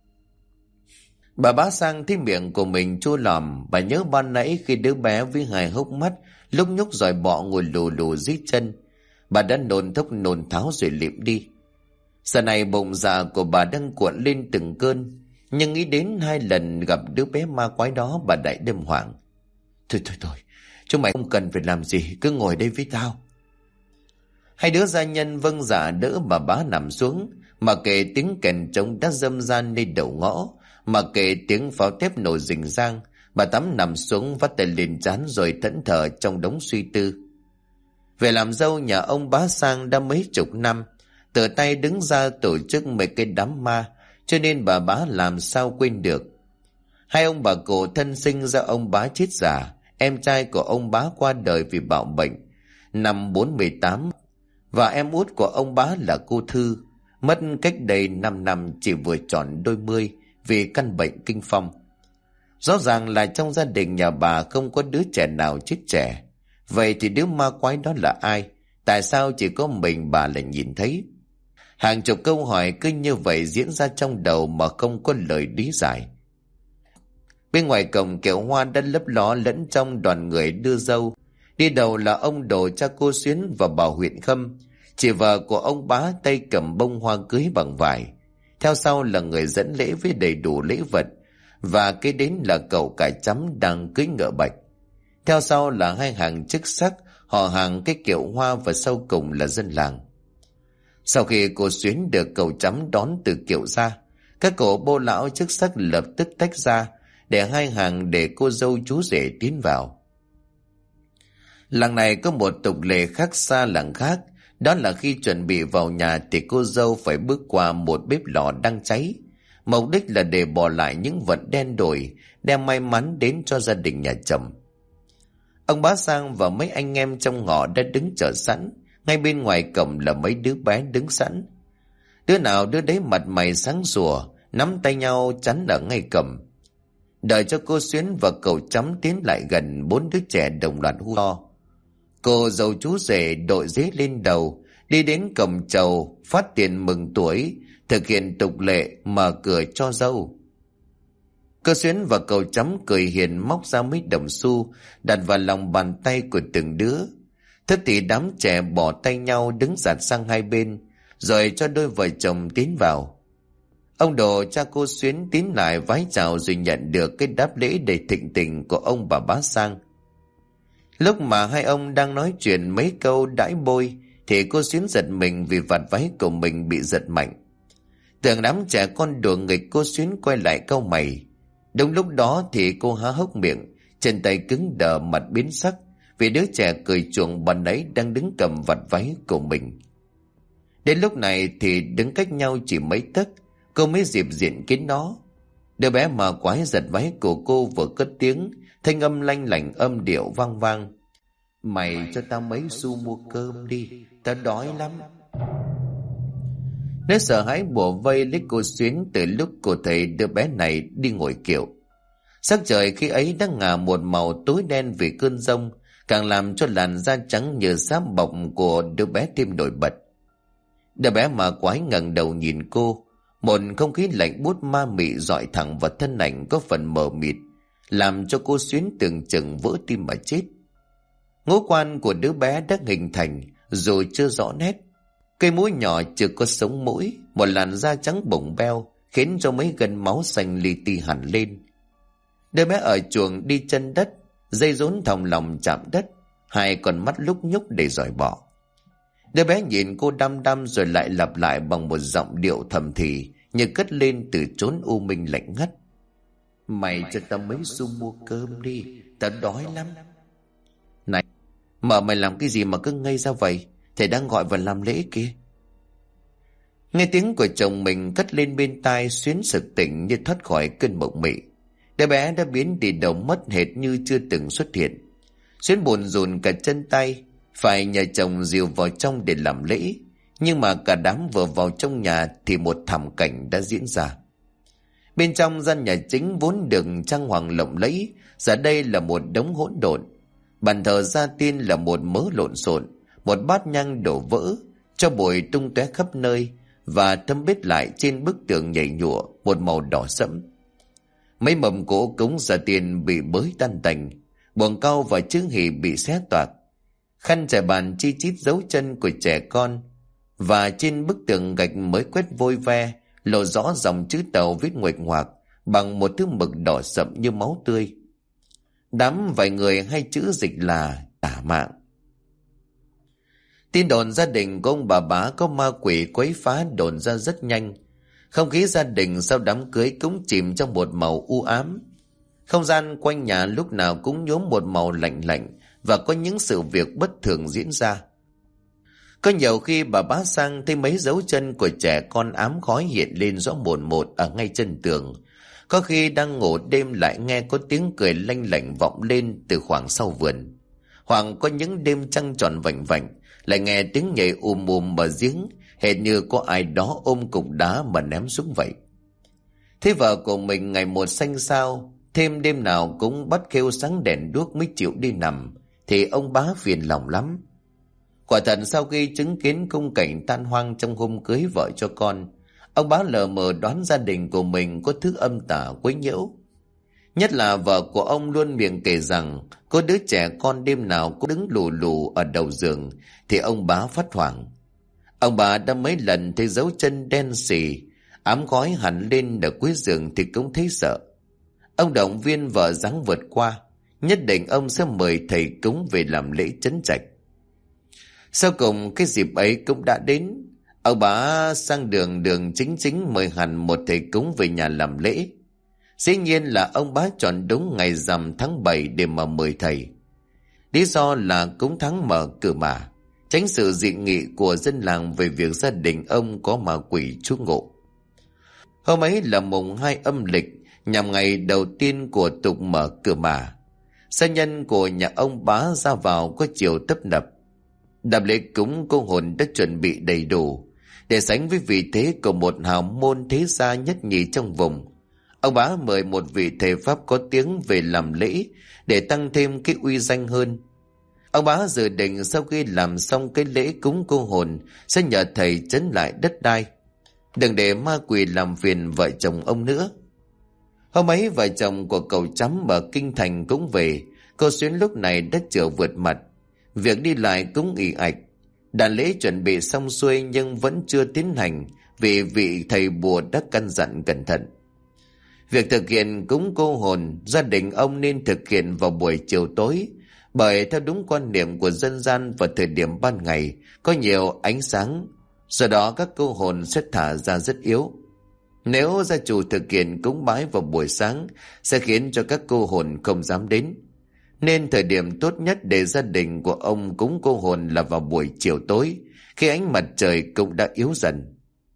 Bà bá Sang thấy miệng của mình chua lòm, bà nhớ ban nãy khi đứa bé với hai hốc mắt lúc nhúc dòi bọ ngồi lù lù dưới chân. Bà đã nôn thốc nôn tháo rồi liệm đi. Giờ này bụng dạ của bà đang cuộn lên từng cơn, nhưng nghĩ đến 2 lần gặp đứa bé ma quái đó, bà đại đâm hoảng. Thôi, chúng mày không cần phải làm gì, cứ ngồi đây với tao." Hai đứa gia nhân vâng dạ đỡ bà bá nằm xuống, mà kể tiếng kèn trống đã râm ran lên đầu ngõ, mà kể tiếng pháo thép nổ rình rang. Bà Tám nằm xuống vắt tay lên trán rồi thẫn thờ trong đống suy tư. Về làm dâu nhà ông bá Sang đã mấy chục năm, tự tay đứng ra tổ chức mấy cái đám ma, cho nên bà bá làm sao quên được. Hai ông bà cụ thân sinh ra ông bá chết già, em trai của ông bá qua đời vì bạo bệnh năm 48, và em út của ông bá là cô Thư mất cách đây 5 năm, chỉ vừa tròn đôi mươi vì căn bệnh kinh phong. Rõ ràng là trong gia đình nhà bà không có đứa trẻ nào chết trẻ. Vậy thì đứa ma quái đó là ai? Tại sao chỉ có mình bà lại nhìn thấy? Hàng chục câu hỏi cứ như vậy diễn ra trong đầu mà không có lời lý giải. Bên ngoài cổng Kiệu Hoa đã lấp ló lẫn trong đoàn người đưa dâu. Đi đầu là ông Đồ cha cô Xuyến và bà Huyện Khâm, chị vợ của ông Bá, tay cầm bông hoa cưới bằng vải. Theo sau là người dẫn lễ với đầy đủ lễ vật, và kế đến là cậu cải chắm đang cưỡi ngựa bạch. Theo sau là hai hàng chức sắc, họ hàng cái kiệu hoa, và sau cùng là dân làng. Sau khi cô Xuyến được cậu chắm đón từ kiệu ra, các cổ bô lão chức sắc lập tức tách ra để hai hàng để cô dâu chú rể tiến vào. Làng này có một tục lệ khác xa làng khác, đó là khi chuẩn bị vào nhà thì cô dâu phải bước qua một bếp lò đang cháy. Mục đích là để bỏ lại những vật đen đổi, đem may mắn đến cho gia đình nhà chồng. Ông Bá Sang và mấy anh em trong ngõ đã đứng chờ sẵn, ngay bên ngoài cổng là mấy đứa bé đứng sẵn. Đứa nào đứa đấy mặt mày sáng sủa, nắm tay nhau chắn ở ngay cổng. Đợi cho cô Xuyến và cậu chắm tiến lại gần, bốn đứa trẻ đồng loạt hú to. Cô dâu chú rể đội dế lên đầu, đi đến cổng chầu, phát tiền mừng tuổi, thực hiện tục lệ mở cửa cho dâu. Cô Xuyến và cậu chắm cười hiền móc ra mấy đồng xu, đặt vào lòng bàn tay của từng đứa. Thế thì đám trẻ bỏ tay nhau đứng dạt sang hai bên, rồi cho đôi vợ chồng tiến vào. Ông Đồ cha cô Xuyến tiến lại vái chào rồi nhận được cái đáp lễ đầy thịnh tình của ông bà Bá Sang. Lúc mà hai ông đang nói chuyện mấy câu đãi bôi thì cô Xuyến giật mình vì vạt váy của mình bị giật mạnh. Tưởng đám trẻ con đùa nghịch, cô Xuyến quay lại cau mày. Đúng lúc đó thì cô há hốc miệng, chân tay cứng đờ, mặt biến sắc vì đứa trẻ cười chuồng ban nãy đang đứng cầm vạt váy của mình. Đến lúc này thì đứng cách nhau chỉ mấy tấc, cô mới dịp diện kiến nó. Đứa bé mà quái giật váy của cô vừa cất tiếng, thanh âm lanh lảnh âm điệu vang vang. Mày cho tao mấy xu mua cơm đi, tao đói lắm. Nó sợ hãi bủa vây lấy cô Xuyến từ lúc cô thấy đứa bé này đi ngồi kiệu. Sắc trời khi ấy đang ngả một màu tối đen vì cơn giông, càng làm cho làn da trắng như sáp bọc của đứa bé thêm nổi bật. Đứa bé mà quái ngẩng đầu nhìn cô, một không khí lạnh buốt ma mị dọi thẳng vào thân ảnh có phần mờ mịt, làm cho cô Xuyến tưởng chừng vỡ tim mà chết. Ngũ quan của đứa bé đã hình thành dù chưa rõ nét. Cây mũi nhỏ chưa có sống mũi, một làn da trắng bồng beo khiến cho mấy gân máu xanh li ti hẳn lên. Đứa bé ở chuồng đi chân đất, dây rốn thòng lòng chạm đất, hai con mắt lúc nhúc để dòi bỏ. Đứa bé nhìn cô đăm đăm rồi lại lặp lại bằng một giọng điệu thầm thì như cất lên từ chốn u minh lạnh ngắt. Mày cho tao mấy xu mua cơm đi, tao đói lắm. Này, mợ mày làm cái gì mà cứ ngây ra vậy? Thầy đang gọi vào làm lễ kia. Nghe tiếng của chồng mình cất lên bên tai, Xuyến sực tỉnh như thoát khỏi cơn mộng mị. Đứa bé đã biến đi đầu mất hệt như chưa từng xuất hiện. Xuyến buồn rùn cả chân tay, phải nhờ chồng dìu vào trong để làm lễ. Nhưng mà cả đám vừa vào trong nhà thì một thảm cảnh đã diễn ra. Bên trong gian nhà chính vốn được trang hoàng lộng lẫy, giờ đây là một đống hỗn độn. Bàn thờ gia tiên là một mớ lộn xộn, một bát nhang đổ vỡ, cho bụi tung tóe khắp nơi, và thấm bết lại trên bức tường nhảy nhụa một màu đỏ sẫm. Mấy mầm cỗ cúng gia tiên bị bới tan tành, buồng cau và chữ hỷ bị xé toạc. Khăn trải bàn chi chít dấu chân của trẻ con, và trên bức tường gạch mới quét vôi ve lộ rõ dòng chữ Tàu viết nguệch ngoạc bằng một thứ mực đỏ sậm như máu tươi. Đám vài người hay chữ dịch là tả mạng. Tin đồn gia đình của ông bà Bá có ma quỷ quấy phá đồn ra rất nhanh. Không khí gia đình sau đám cưới cũng chìm trong một màu u ám. Không gian quanh nhà lúc nào cũng nhuốm một màu lạnh lạnh, và có những sự việc bất thường diễn ra. Có nhiều khi bà Bá Sang thấy mấy dấu chân của trẻ con ám khói hiện lên rõ mồn một ở ngay chân tường. Có khi đang ngủ đêm lại nghe có tiếng cười lanh lảnh vọng lên từ khoảng sau vườn. Hoặc có những đêm trăng tròn vành vạnh lại nghe tiếng nhảy bờ giếng, hệt như có ai đó ôm cục đá mà ném xuống vậy. Thế vợ của mình ngày một xanh xao, thêm đêm nào cũng bắt kêu sáng đèn đuốc mới chịu đi nằm, thì ông Bá phiền lòng lắm. Quả thật sau khi chứng kiến khung cảnh tan hoang trong hôm cưới vợ cho con, ông bá lờ mờ đoán gia đình của mình có thứ âm tà quấy nhiễu. Nhất là vợ của ông luôn miệng kể rằng có đứa trẻ con đêm nào cũng đứng lù lù ở đầu giường, thì ông bá phát hoảng. Ông bà đã mấy lần thấy dấu chân đen xì ám khói hẳn lên ở cuối giường thì cũng thấy sợ. Ông động viên vợ ráng vượt qua, nhất định ông sẽ mời thầy cúng về làm lễ trấn trạch. Sau cùng cái dịp ấy cũng đã đến. Ông bà sang đường chính mời hẳn một thầy cúng về nhà làm lễ. Dĩ nhiên là ông bá chọn đúng ngày rằm tháng 7 để mà mời thầy. Lý do là cúng tháng mở cửa mà, tránh sự dị nghị của dân làng về việc gia đình ông có ma quỷ trú ngụ. Hôm ấy là mùng 2 âm lịch, nhằm ngày đầu tiên của tục mở cửa mà. Gia nhân của nhà ông bá ra vào có chiều tấp nập. Đám lễ cúng cô hồn đã chuẩn bị đầy đủ để sánh với vị thế của một hào môn thế gia nhất nhì trong vùng. Ông bá mời một vị thầy pháp có tiếng về làm lễ để tăng thêm cái uy danh hơn. Ông bá dự định sau khi làm xong cái lễ cúng cô hồn sẽ nhờ thầy trấn lại đất đai, đừng để ma quỷ làm phiền vợ chồng ông nữa. Hôm ấy vợ chồng của cậu Chắm ở kinh thành cũng về. Cô Xuyến lúc này đã chữa vượt mặt, việc đi lại cũng ì ạch. Đàn lễ chuẩn bị xong xuôi nhưng vẫn chưa tiến hành vì vị thầy bùa đã căn dặn cẩn thận. Việc thực hiện cúng cô hồn gia đình ông nên thực hiện vào buổi chiều tối, bởi theo đúng quan niệm của dân gian vào thời điểm ban ngày có nhiều ánh sáng, do đó các cô hồn sẽ thả ra rất yếu. Nếu gia chủ thực hiện cúng bái vào buổi sáng sẽ khiến cho các cô hồn không dám đến, nên thời điểm tốt nhất để gia đình của ông cúng cô hồn là vào buổi chiều tối, khi ánh mặt trời cũng đã yếu dần.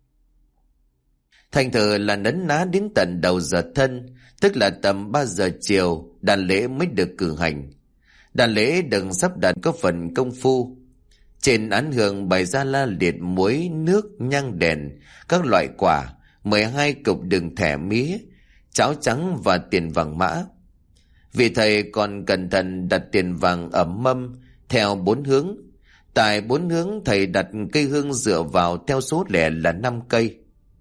Thành thử là nấn ná đến tận đầu giờ thân, tức là tầm 3 giờ chiều, đàn lễ mới được cử hành. Đàn lễ đừng sắp đặt có phần công phu. Trên án hương bày ra la liệt muối, nước, nhang đèn, các loại quả, 12 cục đường thẻ mía, cháo trắng và tiền vàng mã. Vị thầy còn cẩn thận đặt tiền vàng ở mâm theo 4 hướng. Tại 4 hướng thầy đặt cây hương dựa vào theo số lẻ là 5 cây.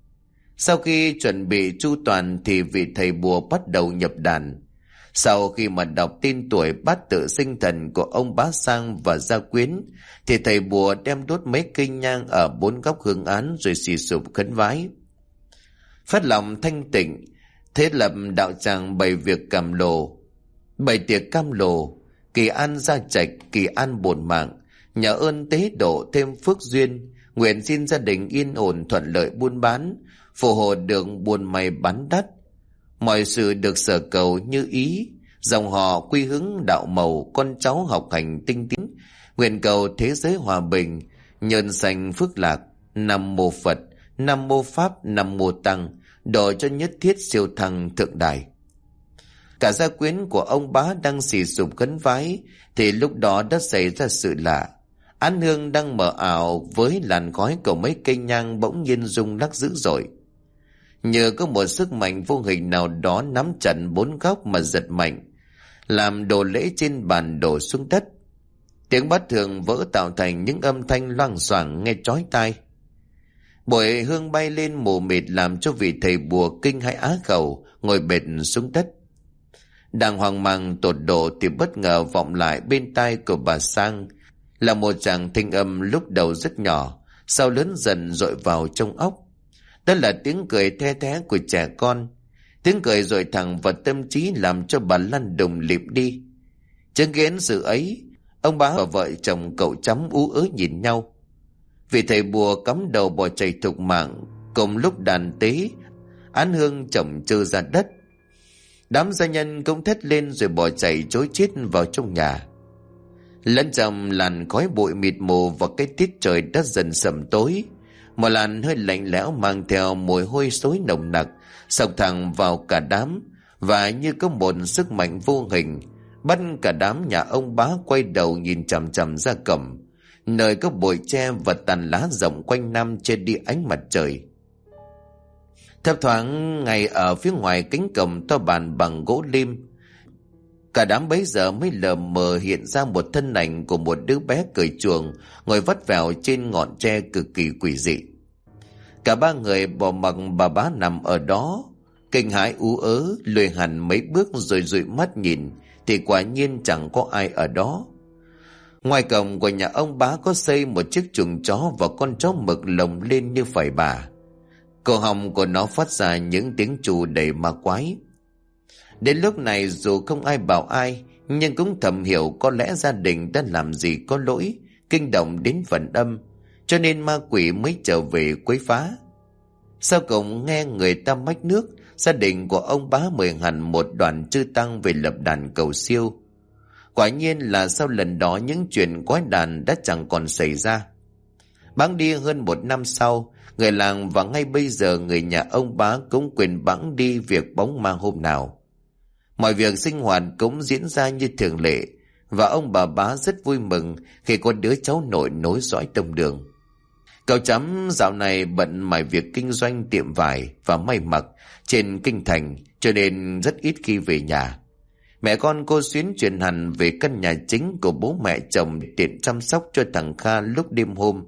Sau khi chuẩn bị chu toàn thì vị thầy bùa bắt đầu nhập đàn. Sau khi mà đọc tên tuổi bát tự sinh thần của ông Bá Sang và Gia Quyến, thì thầy bùa đem đốt mấy cây nhang ở 4 góc hương án rồi xì sụp khấn vái. Phát lòng thanh tịnh, thiết lập đạo tràng bày việc cam lồ, bày tiệc cam lồ, kỳ an gia trạch, kỳ an bổn mạng, nhờ ơn tế độ thêm phước duyên, nguyện xin gia đình yên ổn thuận lợi buôn bán, phù hộ được buôn may bán đắt, mọi sự được sở cầu như ý, dòng họ quy hướng đạo màu, con cháu học hành tinh tín, nguyện cầu thế giới hòa bình, nhân sanh phước lạc. Nam mô Phật, Nam mô Pháp, Nam mô Tăng, độ cho nhất thiết siêu thăng thượng đài. Cả gia quyến của ông bá đang xì sụp khấn vái thì lúc đó đã xảy ra sự lạ. Án hương đang mờ ảo với làn khói của mấy cây nhang bỗng nhiên rung lắc dữ dội. Nhờ có một sức mạnh vô hình nào đó nắm chặt 4 góc mà giật mạnh, làm đồ lễ trên bàn đổ xuống đất. Tiếng bát thường vỡ tạo thành những âm thanh loang xoảng nghe chói tai. Bụi hương bay lên mù mịt làm cho vị thầy bùa kinh hãi á khẩu, ngồi bệt xuống đất. Đang hoang mang tột độ thì bất ngờ vọng lại bên tai của bà Sang là một tràng thanh âm lúc đầu rất nhỏ, sau lớn dần dội vào trong óc. Đó là tiếng cười the thé của trẻ con, tiếng cười dội thẳng vào tâm trí làm cho bà lăn đùng lịm đi. Chứng kiến sự ấy, ông bá và vợ chồng cậu Chắm ú ớ nhìn nhau. Vị thầy bùa cắm đầu bỏ chạy thục mạng, cùng lúc đàn tế án hương chồng trơ ra đất. Đám gia nhân cũng thét lên rồi bỏ chạy trối chết vào trong nhà. Lẫn trong làn khói bụi mịt mù và cái tiết trời đã dần sầm tối, một làn hơi lạnh lẽo mang theo mùi hôi xối nồng nặc xộc thẳng vào cả đám, và như có một sức mạnh vô hình bắt cả đám nhà ông bá quay đầu nhìn chằm chằm ra cổng, nơi có bụi tre và tàn lá rộng quanh năm che đi ánh mặt trời. Thấp thoáng ngay ở phía ngoài cánh cổng to bản bằng gỗ lim, Cả đám bấy giờ mới lờ mờ hiện ra một thân ảnh của một đứa bé cởi chuồng ngồi vắt vẻo trên ngọn tre cực kỳ quỷ dị. Cả ba người bỏ mặc bà bá nằm ở đó, kinh hãi ú ớ, lùi hẳn mấy bước rồi dụi mắt nhìn, thì quả nhiên chẳng có ai ở đó. Ngoài cổng của nhà ông bá có xây một chiếc chuồng chó và con chó mực lồng lên như phải bà. Cổ họng của nó phát ra những tiếng trù đầy ma quái. Đến lúc này dù không ai bảo ai, nhưng cũng thầm hiểu có lẽ gia đình đã làm gì có lỗi, kinh động đến phần âm, cho nên ma quỷ mới trở về quấy phá. Sau cùng nghe người ta mách nước, gia đình của ông bá mời hẳn một đoàn chư tăng về lập đàn cầu siêu. Quả nhiên là sau lần đó những chuyện quái đản đã chẳng còn xảy ra. Bẵng đi hơn 1 năm sau, người làng và ngay bây giờ người nhà ông bá cũng quên bẵng đi việc bóng ma hôm nào. Mọi việc sinh hoạt cũng diễn ra như thường lệ, và ông bà bá rất vui mừng khi có đứa cháu nội nối dõi tông đường. Cậu Chấm dạo này bận mải việc kinh doanh tiệm vải và may mặc trên kinh thành, cho nên rất ít khi về nhà. Mẹ con cô Xuyến chuyển hẳn về căn nhà chính của bố mẹ chồng tiện chăm sóc cho thằng Kha lúc đêm hôm.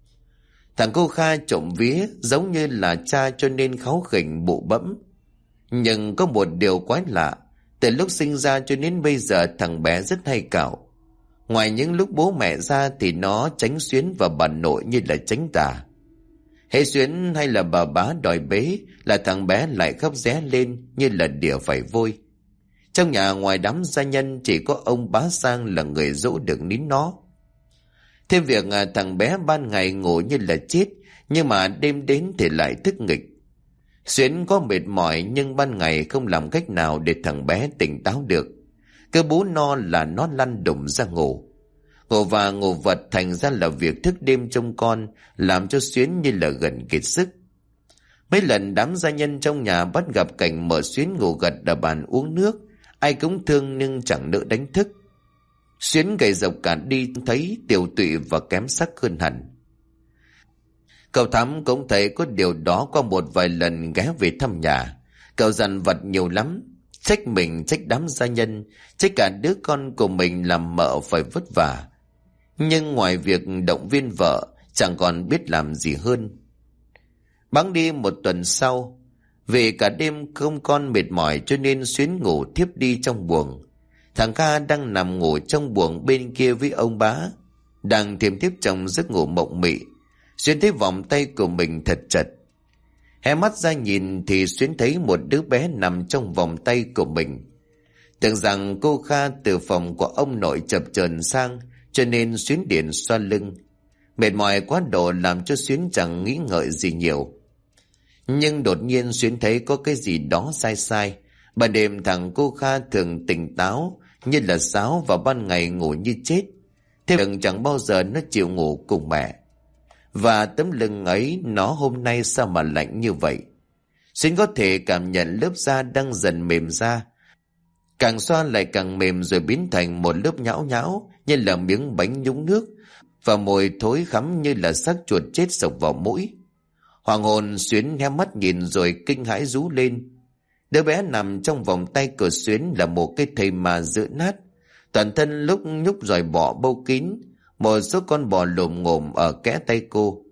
Thằng cô Kha trộm vía giống như là cha cho nên kháu khỉnh bụ bẫm. Nhưng có một điều quái lạ, từ lúc sinh ra cho đến bây giờ thằng bé rất hay cạo. Ngoài những lúc bố mẹ ra thì nó tránh Xuyến và bà nội như là tránh tà. Hễ Xuyến hay là bà bá đòi bế là thằng bé lại khóc ré lên như là đỉa phải vôi. Trong nhà ngoài đám gia nhân chỉ có ông bá Sang là người dỗ được nín nó. Thêm việc thằng bé ban ngày ngủ như là chết, nhưng mà đêm đến thì lại thức nghịch. Xuyến có mệt mỏi nhưng ban ngày không làm cách nào để thằng bé tỉnh táo được. Cứ bú no là nó lăn đùng ra ngủ. Ngủ và ngủ vật thành ra là việc thức đêm trông con, làm cho Xuyến như là gần kiệt sức. Mấy lần đám gia nhân trong nhà bắt gặp cảnh mở Xuyến ngủ gật ở bàn uống nước, ai cũng thương nhưng chẳng nỡ đánh thức. Xuyến gầy rộc cả đi, thấy tiều tụy và kém sắc hơn hẳn. Cậu Thắm cũng thấy có điều đó qua một vài lần ghé về thăm nhà. Cậu dằn vặt nhiều lắm, trách mình, trách đám gia nhân, trách cả đứa con của mình làm mợ phải vất vả. Nhưng ngoài việc động viên vợ, chẳng còn biết làm gì hơn. Bẵng đi 1 tuần sau, vì cả đêm không con mệt mỏi cho nên Xuyến ngủ thiếp đi trong buồng. Thằng Kha đang nằm ngủ trong buồng bên kia với ông bá, đang thiêm thiếp trong giấc ngủ mộng mị. Xuyến thấy vòng tay của mình thật chật. Hé mắt ra nhìn thì Xuyến thấy một đứa bé nằm trong vòng tay của mình. Tưởng rằng cô Kha từ phòng của ông nội chập chờn sang, cho nên Xuyến điện xoa lưng. Mệt mỏi quá độ làm cho Xuyến chẳng nghĩ ngợi gì nhiều. Nhưng đột nhiên Xuyến thấy có cái gì đó sai sai. Ban đêm thằng cô Kha thường tỉnh táo như là sáo, và ban ngày ngủ như chết. Thế nhưng chẳng bao giờ nó chịu ngủ cùng mẹ. Và tấm lưng ấy nó hôm nay sao mà lạnh như vậy? Xuyến có thể cảm nhận lớp da đang dần mềm ra. Càng xoa lại càng mềm rồi biến thành một lớp nhão nhão như là miếng bánh nhúng nước, và mùi thối khắm như là xác chuột chết sộc vào mũi. Hoàng hồn Xuyến hé mắt nhìn rồi kinh hãi rú lên. Đứa bé nằm trong vòng tay của Xuyến là một cái thây ma dữ nát, toàn thân lúc nhúc rồi bọ bâu kín, một số con bò lồm ngồm ở kẽ tay cô.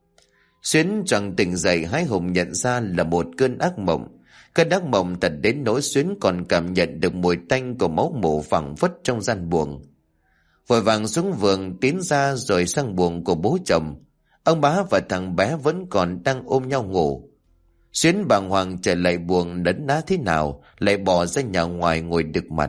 Xuyến choàng tỉnh dậy hái hùng nhận ra là một cơn ác mộng. Cơn ác mộng thật đến nỗi Xuyến còn cảm nhận được mùi tanh của máu mủ phảng phất trong gian buồng. Vội vàng xuống vườn tiến ra rồi sang buồng của bố chồng. Ông bá và thằng bé vẫn còn đang ôm nhau ngủ. Xuyến bàng hoàng trở lại buồng, đấn đá thế nào lại bỏ ra nhà ngoài ngồi đực mặt.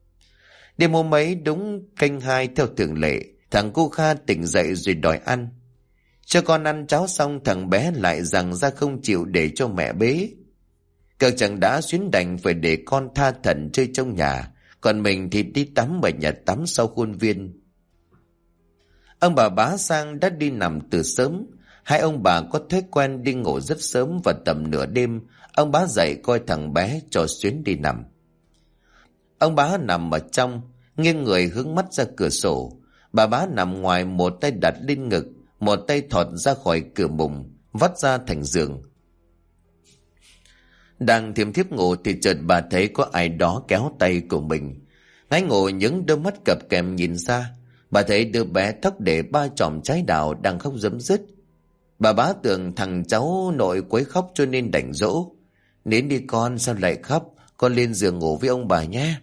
Đêm hôm ấy đúng canh 2 theo thường lệ, thằng cô Kha tỉnh dậy rồi đòi ăn. Cho con ăn cháo xong thằng bé lại rằng ra không chịu để cho mẹ bế. Cậu chẳng đã Xuyến đành phải để con tha thẩn chơi trong nhà, còn mình thì đi tắm ở nhà tắm sau khuôn viên. Ông bà bá Sang đã đi nằm từ sớm. Hai ông bà có thói quen đi ngủ rất sớm, và tầm nửa đêm ông bá dậy coi thằng bé cho Xuyến đi nằm. Ông bá nằm ở trong, nghiêng người hướng mắt ra cửa sổ. Bà bá nằm ngoài, một tay đặt lên ngực, một tay thọt ra khỏi cửa mùng, vắt ra thành giường. Đang thiêm thiếp ngủ thì chợt bà thấy có ai đó kéo tay của mình. Ngái ngủ những đôi mắt cặp kèm nhìn ra, bà thấy đứa bé tóc để 3 chòm trái đào đang khóc rấm rứt. Bà bá tưởng thằng cháu nội quấy khóc cho nên đành dỗ. Nín đi con, sao lại khóc, con lên giường ngủ với ông bà nhé.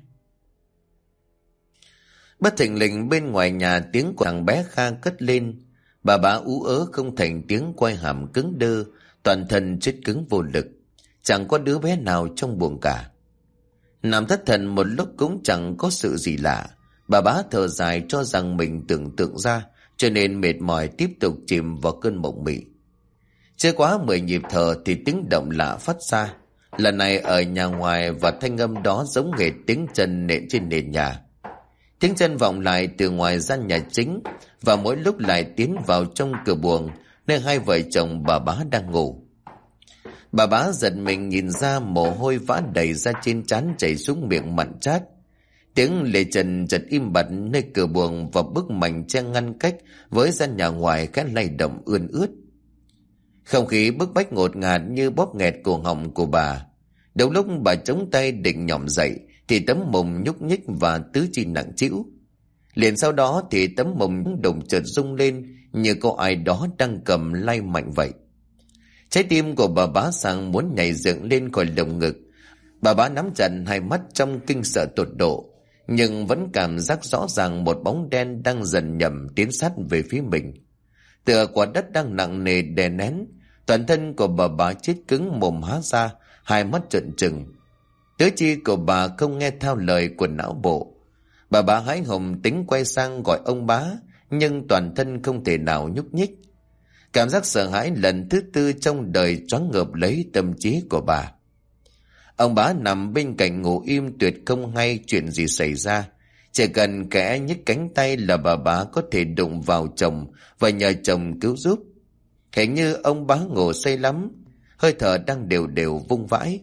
Bất thình lình bên ngoài nhà tiếng của thằng bé Kha cất lên. Bà bá ú ớ không thành tiếng, quay hàm cứng đơ, toàn thân chết cứng vô lực. Chẳng có đứa bé nào trong buồng cả. Nằm thất thần một lúc cũng chẳng có sự gì lạ. Bà bá thở dài cho rằng mình tưởng tượng ra, cho nên mệt mỏi tiếp tục chìm vào cơn mộng mị. Chưa quá 10 nhịp thở thì tiếng động lạ phát ra. Lần này ở nhà ngoài, và thanh âm đó giống hệt tiếng chân nện trên nền nhà. Tiếng chân vọng lại từ ngoài gian nhà chính, và mỗi lúc lại tiến vào trong cửa buồng, nơi hai vợ chồng bà bá đang ngủ. Bà bá giật mình nhìn ra, mồ hôi vã đầy ra trên trán chảy xuống miệng mặn chát. Tiếng lệ trần chợt im bặt nơi cửa buồng, và bức mảnh che ngăn cách với gian nhà ngoài khẽ lay động ươn ướt. Không khí bức bách ngột ngạt như bóp nghẹt cổ họng của bà. Đầu lúc bà chống tay định nhỏm dậy thì tấm mùng nhúc nhích và tứ chi nặng trĩu. Liền sau đó thì tấm mùng đồng chợt rung lên như có ai đó đang cầm lay mạnh vậy. Trái tim của bà bá Sang muốn nhảy dựng lên khỏi lồng ngực. Bà bá nắm chặt hai mắt trong kinh sợ tột độ, nhưng vẫn cảm giác rõ ràng một bóng đen đang dần nhầm tiến sát về phía mình. Tựa quả đất đang nặng nề đè nén, toàn thân của bà bá chết cứng, mồm há ra, hai mắt trợn trừng. Tứ chi của bà không nghe theo lời của não bộ. Bà bá hãi hùng tính quay sang gọi ông bá, nhưng toàn thân không thể nào nhúc nhích. Cảm giác sợ hãi lần thứ tư trong đời choáng ngợp lấy tâm trí của bà. Ông bá nằm bên cạnh ngủ im tuyệt không hay chuyện gì xảy ra. Chỉ cần kẻ nhấc cánh tay là bà bá có thể đụng vào chồng và nhờ chồng cứu giúp. Hình như ông bá ngủ say lắm, hơi thở đang đều đều vung vãi.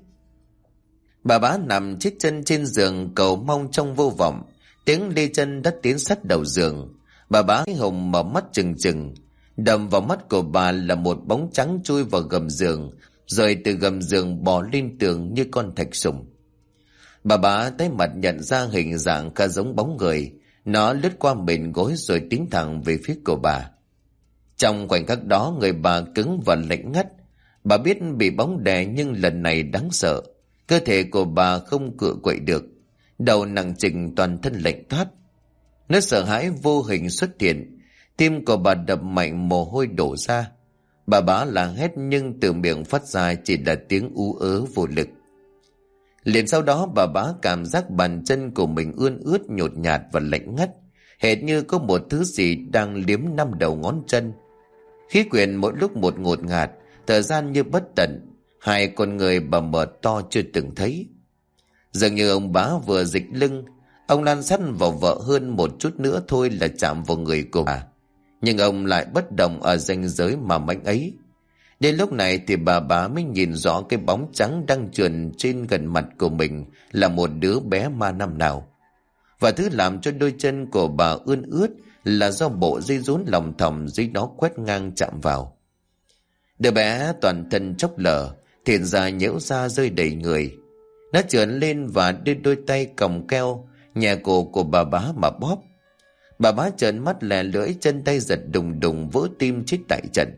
Bà bá nằm chết chân trên giường cầu mong trong vô vọng. Tiếng đi chân đã tiến sát đầu giường. Bà bá hùng mở mắt trừng trừng. Đầm vào mắt của bà là một bóng trắng chui vào gầm giường, rồi từ gầm giường bò lên tường như con thạch sùng. Bà bá tái mặt nhận ra hình dạng khá giống bóng người. Nó lướt qua mền gối rồi tiến thẳng về phía của bà. Trong khoảnh khắc đó, người bà cứng và lạnh ngắt. Bà biết bị bóng đè, nhưng lần này đáng sợ. Cơ thể của bà không cựa quậy được, đầu nặng trịch, toàn thân lạnh toát. Nỗi sợ hãi vô hình xuất hiện. Tim của bà đập mạnh, mồ hôi đổ ra. Bà bá la hét, nhưng từ miệng phát ra chỉ là tiếng ú ớ vô lực. Liền sau đó bà bá cảm giác bàn chân của mình ươn ướt, nhột nhạt và lạnh ngắt, hệt như có một thứ gì đang liếm 5 đầu ngón chân. Khí quyển mỗi lúc một ngột ngạt, thời gian như bất tận. Hai con người bà mở to chưa từng thấy. Dường như ông bá vừa dịch lưng, ông lan sát vào vợ hơn một chút nữa thôi là chạm vào người của bà. Nhưng ông lại bất động ở ranh giới mà manh ấy. Đến lúc này thì bà bá mới nhìn rõ cái bóng trắng đang trườn trên gần mặt của mình là một đứa bé ma năm nào. Và thứ làm cho đôi chân của bà ươn ướt là do bộ dây rốn lòng thòng dưới đó quét ngang chạm vào. Đứa bé toàn thân chốc lở, thịt da nhễu ra rơi đầy người. Nó trườn lên và đưa đôi tay còng keo nhẹ cổ của bà bá mà bóp. Bà bá trợn mắt lè lưỡi, chân tay giật đùng đùng, vỡ tim chết tại trận.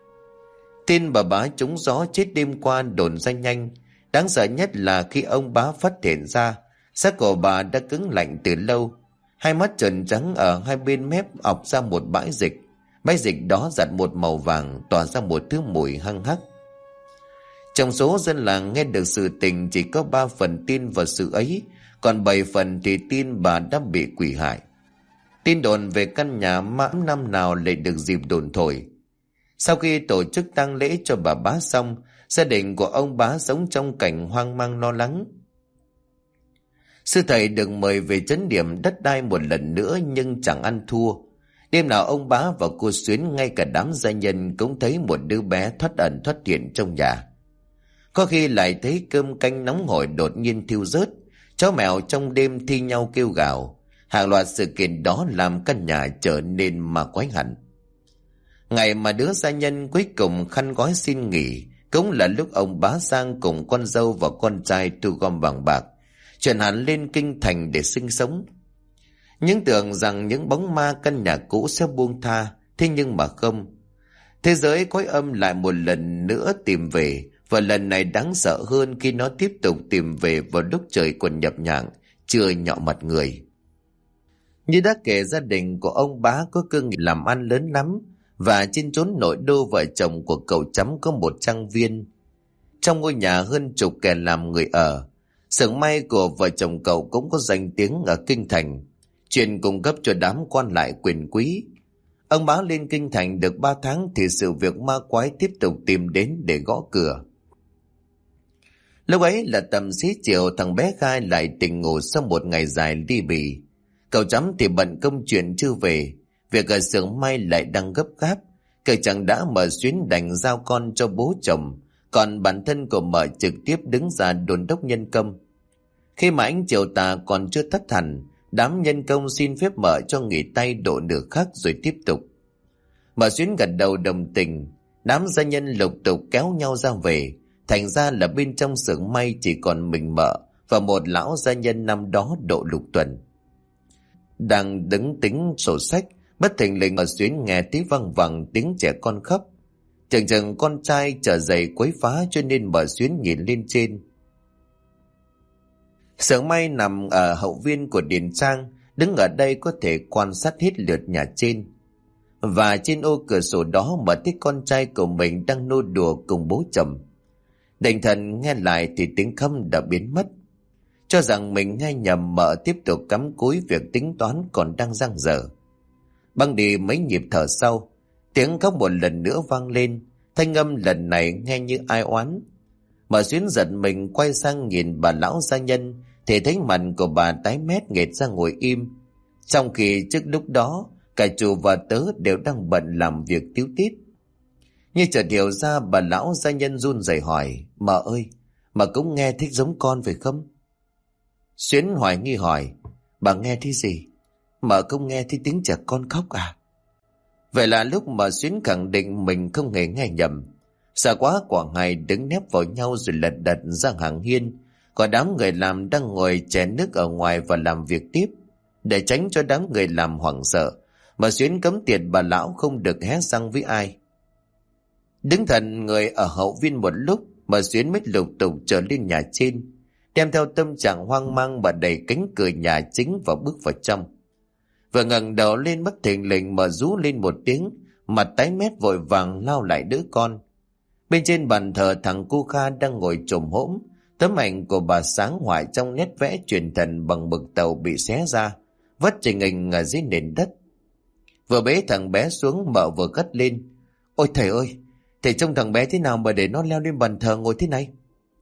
Tin bà bá trúng gió chết đêm qua đồn ra nhanh. Đáng sợ nhất là khi ông bá phát hiện ra xác của bà đã cứng lạnh từ lâu. Hai mắt trợn trắng, ở hai bên mép ọc ra một bãi dịch. Bãi dịch đó giặt một màu vàng, tỏa ra một thứ mùi hăng hắc. Trong số dân làng nghe được sự tình chỉ có 3 phần tin vào sự ấy, còn 7 phần thì tin bà đã bị quỷ hại. Tin đồn về căn nhà ma năm nào lại được dịp đồn thổi. Sau khi tổ chức tang lễ cho bà bá xong, gia đình của ông bá sống trong cảnh hoang mang lo lắng. Sư thầy được mời về trấn điểm đất đai một lần nữa nhưng chẳng ăn thua. Đêm nào ông bá và cô Xuyến, ngay cả đám gia nhân cũng thấy một đứa bé thoát ẩn thoát hiện trong nhà. Có khi lại thấy cơm canh nóng hổi đột nhiên thiêu rớt, chó mèo trong đêm thi nhau kêu gào. Hàng loạt sự kiện đó làm căn nhà trở nên ma quái hẳn. Ngày mà đứa gia nhân cuối cùng khăn gói xin nghỉ cũng là lúc ông bá Sang cùng con dâu và con trai thu gom vàng bạc, chuyển hẳn lên kinh thành để sinh sống. những tưởng rằng những bóng ma căn nhà cũ sẽ buông tha, thế nhưng mà không. Thế giới cõi âm lại một lần nữa tìm về, và lần này đáng sợ hơn khi nó tiếp tục tìm về vào lúc trời còn nhập nhằng, chưa nhọ mặt người. Như đã kể, gia đình của ông Bá có cơ nghiệp làm ăn lớn lắm, và trên chốn nội đô vợ chồng của cậu Chấm có một trang viên. Trong ngôi nhà hơn chục kẻ làm người ở. Xưởng may của vợ chồng cậu cũng có danh tiếng ở kinh thành, chuyên cung cấp cho đám quan lại quyền quý. Ông Bá lên kinh thành được 3 tháng thì sự việc ma quái tiếp tục tìm đến để gõ cửa. Lúc ấy là tầm xế chiều, thằng bé Khai lại tỉnh ngủ sau một ngày dài ly bì. Cậu Chấm thì bận công chuyện chưa về, việc ở xưởng may lại đang gấp gáp. Cậu chẳng đã mở xuyến đành giao con cho bố chồng, còn bản thân của mợ trực tiếp đứng ra đôn đốc nhân công. Khi mà ánh chiều tà còn chưa tắt hẳn, đám nhân công xin phép mợ cho nghỉ tay độ nửa khắc rồi tiếp tục. Mợ xuyến gật đầu đồng tình, đám gia nhân lục tục kéo nhau ra về. Thành ra là bên trong xưởng may chỉ còn mình mợ và một lão gia nhân năm đó độ lục tuần. Đang đứng tính sổ sách, bất thình lình ở xuyến nghe tí văng vẳng tiếng trẻ con khóc. Chừng chừng con trai trở dậy quấy phá, cho nên mợ xuyến nhìn lên trên. Xưởng may nằm ở hậu viên của điền trang, đứng ở đây có thể quan sát hết lượt nhà trên. Và trên ô cửa sổ đó mợ thấy con trai của mình đang nô đùa cùng bố chồng. Định thần nghe lại thì tiếng khóc đã biến mất. Cho rằng mình nghe nhầm, mợ tiếp tục cắm cúi việc tính toán còn đang dang dở. Băng đi mấy nhịp thở sau, tiếng khóc một lần nữa vang lên, thanh âm lần này nghe như ai oán. Mợ xuyến giật mình quay sang nhìn bà lão gia nhân thì thấy mặt của bà tái mét nghệt ra ngồi im, trong khi trước lúc đó cả chủ và tớ đều đang bận làm việc tíu tít. Như chợt hiểu ra, bà lão gia nhân run rẩy hỏi: "Mợ ơi, mợ cũng nghe thích giống con phải không?" Xuyến hoài nghi hỏi: "Bà nghe thấy gì? Mợ không nghe thấy tiếng trẻ con khóc à?" Vậy là lúc mà Xuyến khẳng định mình không hề nghe nhầm. Sợ quá, quả ngày đứng nép vào nhau rồi lật đật ra hàng hiên, còn đám người làm đang ngồi chè nước ở ngoài và làm việc tiếp. Để tránh cho đám người làm hoảng sợ, mà Xuyến cấm tiệt bà lão không được hé răng với ai. Đứng thần người ở hậu viên một lúc, mà Xuyến mới lục tục trở lên nhà trên, đem theo tâm trạng hoang mang mà đẩy cánh cửa nhà chính và bước vào trong. Vừa ngẩng đầu lên, bất thình lình mà rú lên một tiếng, mặt tái mét vội vàng lao lại đỡ con. Bên trên bàn thờ, thằng cu Kha đang ngồi chồm hổm, tấm ảnh của bà sáng hoại trong nét vẽ truyền thần bằng mực tàu bị xé ra, vất trình hình ở dưới nền đất. Vừa bế thằng bé xuống, mợ vừa cất lên: "Ôi thầy ơi, thầy trông thằng bé thế nào mà để nó leo lên bàn thờ ngồi thế này?"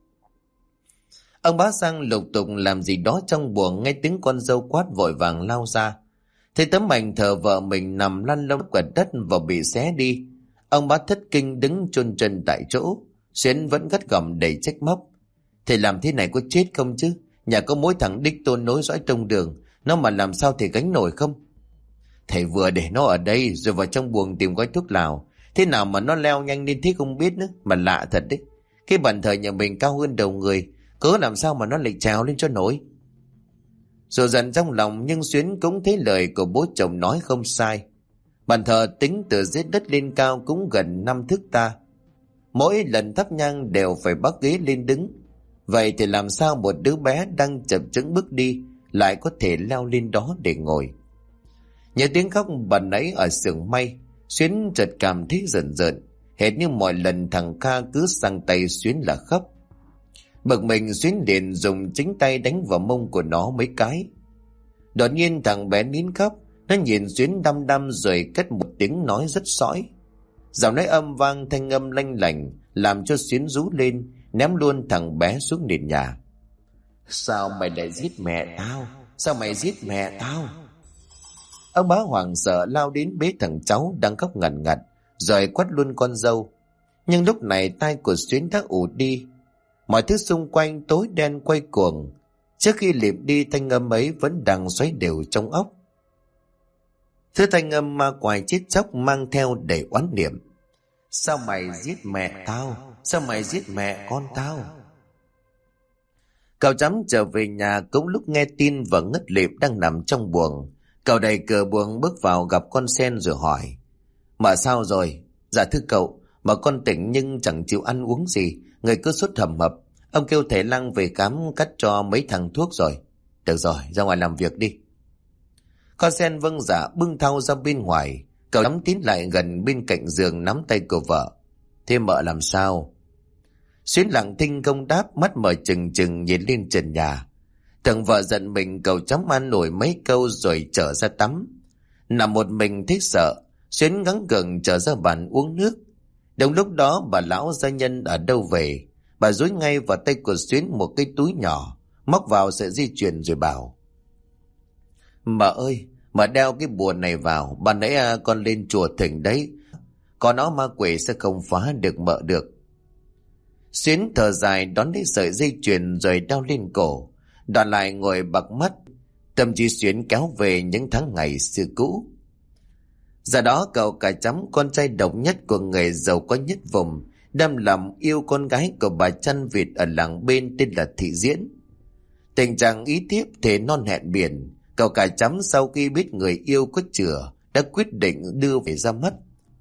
Ông Bá sang lục tục làm gì đó trong buồng, nghe tiếng con dâu quát vội vàng lao ra. Thấy tấm ảnh thờ vợ mình nằm lăn lông quật đất và bị xé đi, ông Bá thất kinh đứng chôn chân tại chỗ. Xuyến vẫn gắt gỏng đầy trách móc: "Thầy làm thế này có chết không chứ? Nhà có mỗi thằng đích tôn nối dõi tông đường, nó mà làm sao thầy gánh nổi không? Thầy vừa để nó ở đây rồi vào trong buồng tìm gói thuốc lào, thế nào mà nó leo nhanh lên thế không biết nữa. Mà lạ thật đấy, cái bàn thờ nhà mình cao hơn đầu người, cớ làm sao mà nó lại trèo lên cho nổi." Rồi dần trong lòng, nhưng Xuyến cũng thấy lời của bố chồng nói không sai. Bàn thờ tính từ dưới đất lên cao cũng gần 5 thước ta. Mỗi lần thắp nhang đều phải bắt ghế lên đứng. Vậy thì làm sao một đứa bé đang chập chững bước đi lại có thể leo lên đó để ngồi? Nhớ tiếng khóc bà nãy ở xưởng may, Xuyến chợt cảm thấy rợn rợn, hệt như mọi lần thằng Kha cứ sang tay Xuyến là khóc. Bực mình, Xuyến liền dùng chính tay đánh vào mông của nó mấy cái. Đột nhiên thằng bé nín khóc, nó nhìn Xuyến đăm đăm rồi cất một tiếng nói rất sõi. Giọng nói âm vang, thanh âm lanh lảnh, làm cho Xuyến rú lên, ném luôn thằng bé xuống nền nhà. "Sao mày lại giết mẹ tao? Sao mày giết mẹ tao?" Ông Bá hoảng sợ lao đến bế thằng cháu đang khóc ngằn ngặt, rồi quát luôn con dâu. Nhưng lúc này tai của Xuyến đã ù đi, mọi thứ xung quanh tối đen quay cuồng. Trước khi lịm đi, thanh âm ấy vẫn đang xoáy đều trong óc. Thứ thanh âm ma quái chết chóc mang theo đầy oán niệm: "Sao mày giết mẹ tao? Sao mày giết mẹ con tao?" Cậu Chấm trở về nhà cũng lúc nghe tin và ngất lịm đang nằm trong buồng. Cậu đẩy cửa buồng bước vào gặp con Sen rồi hỏi: Mà sao rồi? Dạ thưa cậu, mà con tỉnh nhưng chẳng chịu ăn uống gì, người cứ sốt hầm hập. Ông kêu thầy Lăng về khám cắt cho mấy thằng thuốc rồi. Được rồi, ra ngoài làm việc đi. Con Sen vâng dạ bưng thau ra bên ngoài. Cậu nắm tín lại gần bên cạnh giường nắm tay của vợ. Thế mợ làm sao? Xuyến lặng thinh không đáp, mắt mở trừng trừng nhìn lên trần nhà. Thằng vợ giận mình, cậu chấm ăn nổi mấy câu rồi trở ra tắm. Nằm một mình thích sợ, Xuyến gắng gượng trở ra bàn uống nước. Đồng lúc đó bà lão gia nhân ở đâu về. Bà dúi ngay vào tay của Xuyến một cái túi nhỏ, móc vào sợi dây chuyền rồi bảo: Mợ ơi, mợ đeo cái bùa này vào, ban nãy con lên chùa thỉnh đấy, có nó ma quỷ sẽ không phá được mợ được. Xuyến thở dài đón lấy sợi dây chuyền rồi đeo lên cổ, đoạn lại ngồi bặt mắt. Tâm trí Xuyến kéo về những tháng ngày xưa cũ. Giờ đó cậu cả chấm con trai độc nhất của người giàu có nhất vùng, đâm lòng yêu con gái của bà chăn vịt ở làng bên tên là Thị Diễn. Tình trạng ý thiếp thế non hẹn biển, cậu cả chấm sau khi biết người yêu có chữa đã quyết định đưa về ra mắt.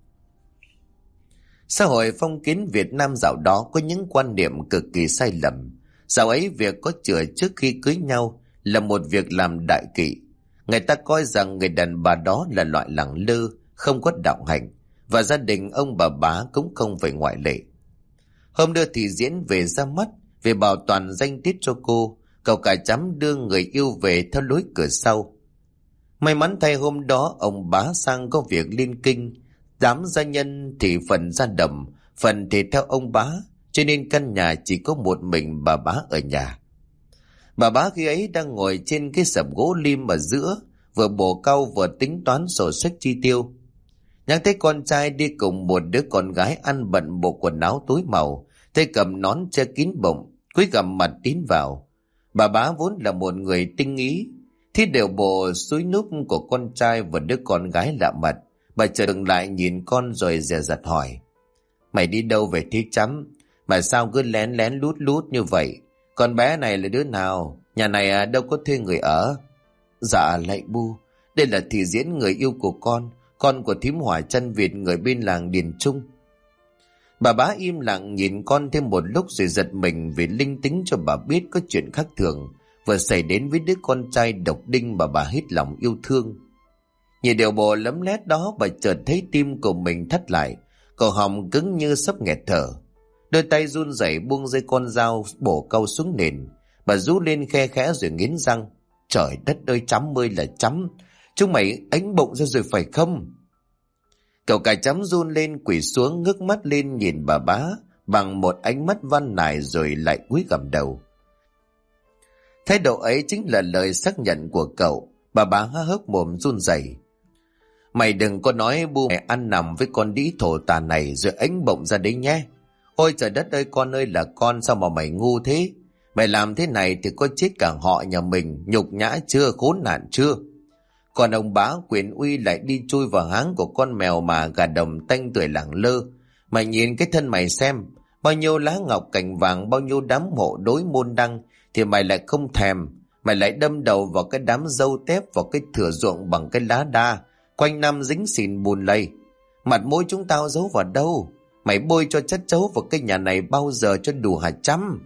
Xã hội phong kiến Việt Nam dạo đó có những quan niệm cực kỳ sai lầm. Dạo ấy việc có chữa trước khi cưới nhau là một việc làm đại kỵ. Người ta coi rằng người đàn bà đó là loại lẳng lơ, không có đạo hạnh, và gia đình ông bà bá cũng không phải ngoại lệ. Hôm đưa Thị Diễn về ra mắt, về bảo toàn danh tiết cho cô, cậu cả chấm đưa người yêu về theo lối cửa sau. May mắn thay hôm đó ông bá sang có việc liên kinh, đám gia nhân thì phần ra đầm, phần thì theo ông bá, cho nên căn nhà chỉ có một mình bà bá ở nhà. Bà bá khi ấy đang ngồi trên cái sập gỗ lim ở giữa, vừa bổ cau vừa tính toán sổ sách chi tiêu. Nhắc thấy con trai đi cùng một đứa con gái ăn bận bộ quần áo tối màu, tay cầm nón che kín bụng, cúi gằm mặt tiến vào. Bà bá vốn là một người tinh ý, thì đều bộ xúi núp của con trai và đứa con gái lạ mặt. Bà dừng lại nhìn con rồi dè dặt hỏi: Mày đi đâu về thế chấm? Mà sao cứ lén lén lút lút như vậy? Con bé này là đứa nào? Nhà này đâu có thuê người ở. Dạ lạy bu, đây là Thị Diễn, người yêu của con của thím Hỏa Chân Việt, người bên làng Điền Trung. Bà bá im lặng nhìn con thêm một lúc rồi giật mình vì linh tính cho bà biết có chuyện khác thường vừa xảy đến với đứa con trai độc đinh mà bà hết lòng yêu thương. Nhìn điều bộ lấm lét đó, bà chợt thấy tim của mình thắt lại, cổ họng cứng như sắp nghẹt thở. Đôi tay run rẩy buông dây con dao bổ cau xuống nền. Bà rú lên khe khẽ rồi nghiến răng: Trời đất ơi, chấm ơi là chấm, chúng mày ánh bụng ra rồi phải không? Cậu cả chấm run lên quỳ xuống, ngước mắt lên nhìn bà bá bằng một ánh mắt van nài rồi lại cúi gằm đầu. Thái độ ấy chính là lời xác nhận của cậu. Bà bá há hốc mồm run rẩy: Mày đừng có nói bu mày ăn nằm với con đĩ thổ tà này rồi ánh bụng ra đấy nhé. Ôi trời đất ơi, con ơi là con, sao mà mày ngu thế? Mày làm thế này thì có chết cả họ nhà mình, nhục nhã chưa, khốn nạn chưa? Còn ông bá quyền uy lại đi chui vào háng của con mèo mà gà đồng tanh tuổi lẳng lơ. Mày nhìn cái thân mày xem, bao nhiêu lá ngọc cành vàng, bao nhiêu đám hộ đối môn đăng, thì mày lại không thèm. Mày lại đâm đầu vào cái đám dâu tép, vào cái thửa ruộng bằng cái lá đa, quanh năm dính xìn bùn lầy. Mặt mũi chúng tao giấu vào đâu? Mày bôi cho chất chấu vào cái nhà này bao giờ cho đủ hạt trăm?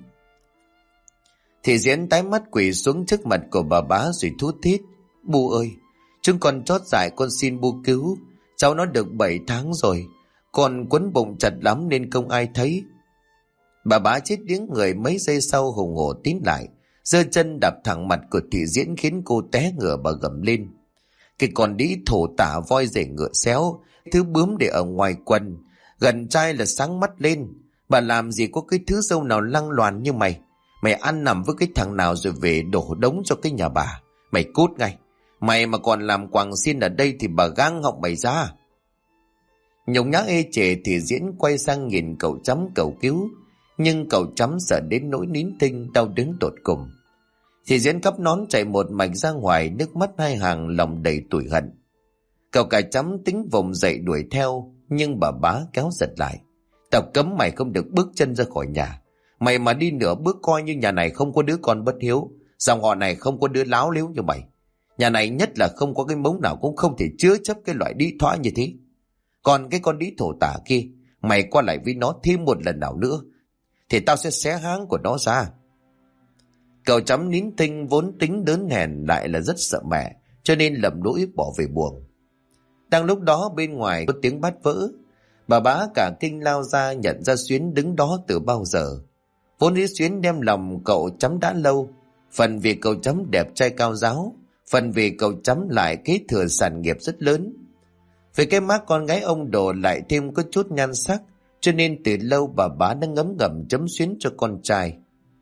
Thị Diễn tái mắt quỳ xuống trước mặt của bà bá rồi thút thít: Bu ơi, chúng con chót dại, con xin bu cứu. Cháu nó được 7 tháng rồi, con quấn bụng chặt lắm nên không ai thấy. Bà bá chết điếng người mấy giây sau hùng hổ tín lại, giơ chân đạp thẳng mặt của Thị Diễn khiến cô té ngửa. Bà gầm lên: Cái con đĩ thổ tả voi rể ngựa xéo, thứ bướm để ở ngoài quần, gần trai là sáng mắt lên. Bà làm gì có cái thứ dâu nào lăng loàn như mày. Mày ăn nằm với cái thằng nào rồi về đổ đống cho cái nhà bà. Mày cút ngay. Mày mà còn làm quàng xiên ở đây thì bà gang họng mày ra. Nhục nhã ê chề, Thị Diễn quay sang nhìn cậu chấm cầu cứu, nhưng cậu chấm sợ đến nỗi nín thinh, đau đớn tột cùng. Thị Diễn cắp nón chạy một mạch ra ngoài, nước mắt hai hàng, lòng đầy tủi hận. Cậu cả chấm tính vùng dậy đuổi theo, nhưng bà bá kéo giật lại: Tao cấm mày không được bước chân ra khỏi nhà. Mày mà đi nửa bước coi như nhà này không có đứa con bất hiếu, dòng họ này không có đứa láo liếu như mày. Nhà này nhất là không có cái mống nào cũng không thể chứa chấp cái loại đĩ thoại như thế. Còn cái con đĩ thổ tả kia, mày qua lại với nó thêm một lần nào nữa thì tao sẽ xé háng của nó ra. Cậu chấm nín thinh vốn tính đớn hèn lại là rất sợ mẹ, cho nên lầm lũi bỏ về buồng. Đang lúc đó bên ngoài có tiếng bát vỡ. Bà bá cả kinh lao ra nhận ra Xuyến đứng đó từ bao giờ. Vốn dĩ Xuyến đem lòng cậu chấm đã lâu, phần vì cậu chấm đẹp trai cao ráo, phần vì cậu chấm lại kế thừa sản nghiệp rất lớn. Vì cái má con gái ông Đồ lại thêm có chút nhan sắc, cho nên từ lâu bà bá đã ngấm ngầm chấm Xuyến cho con trai.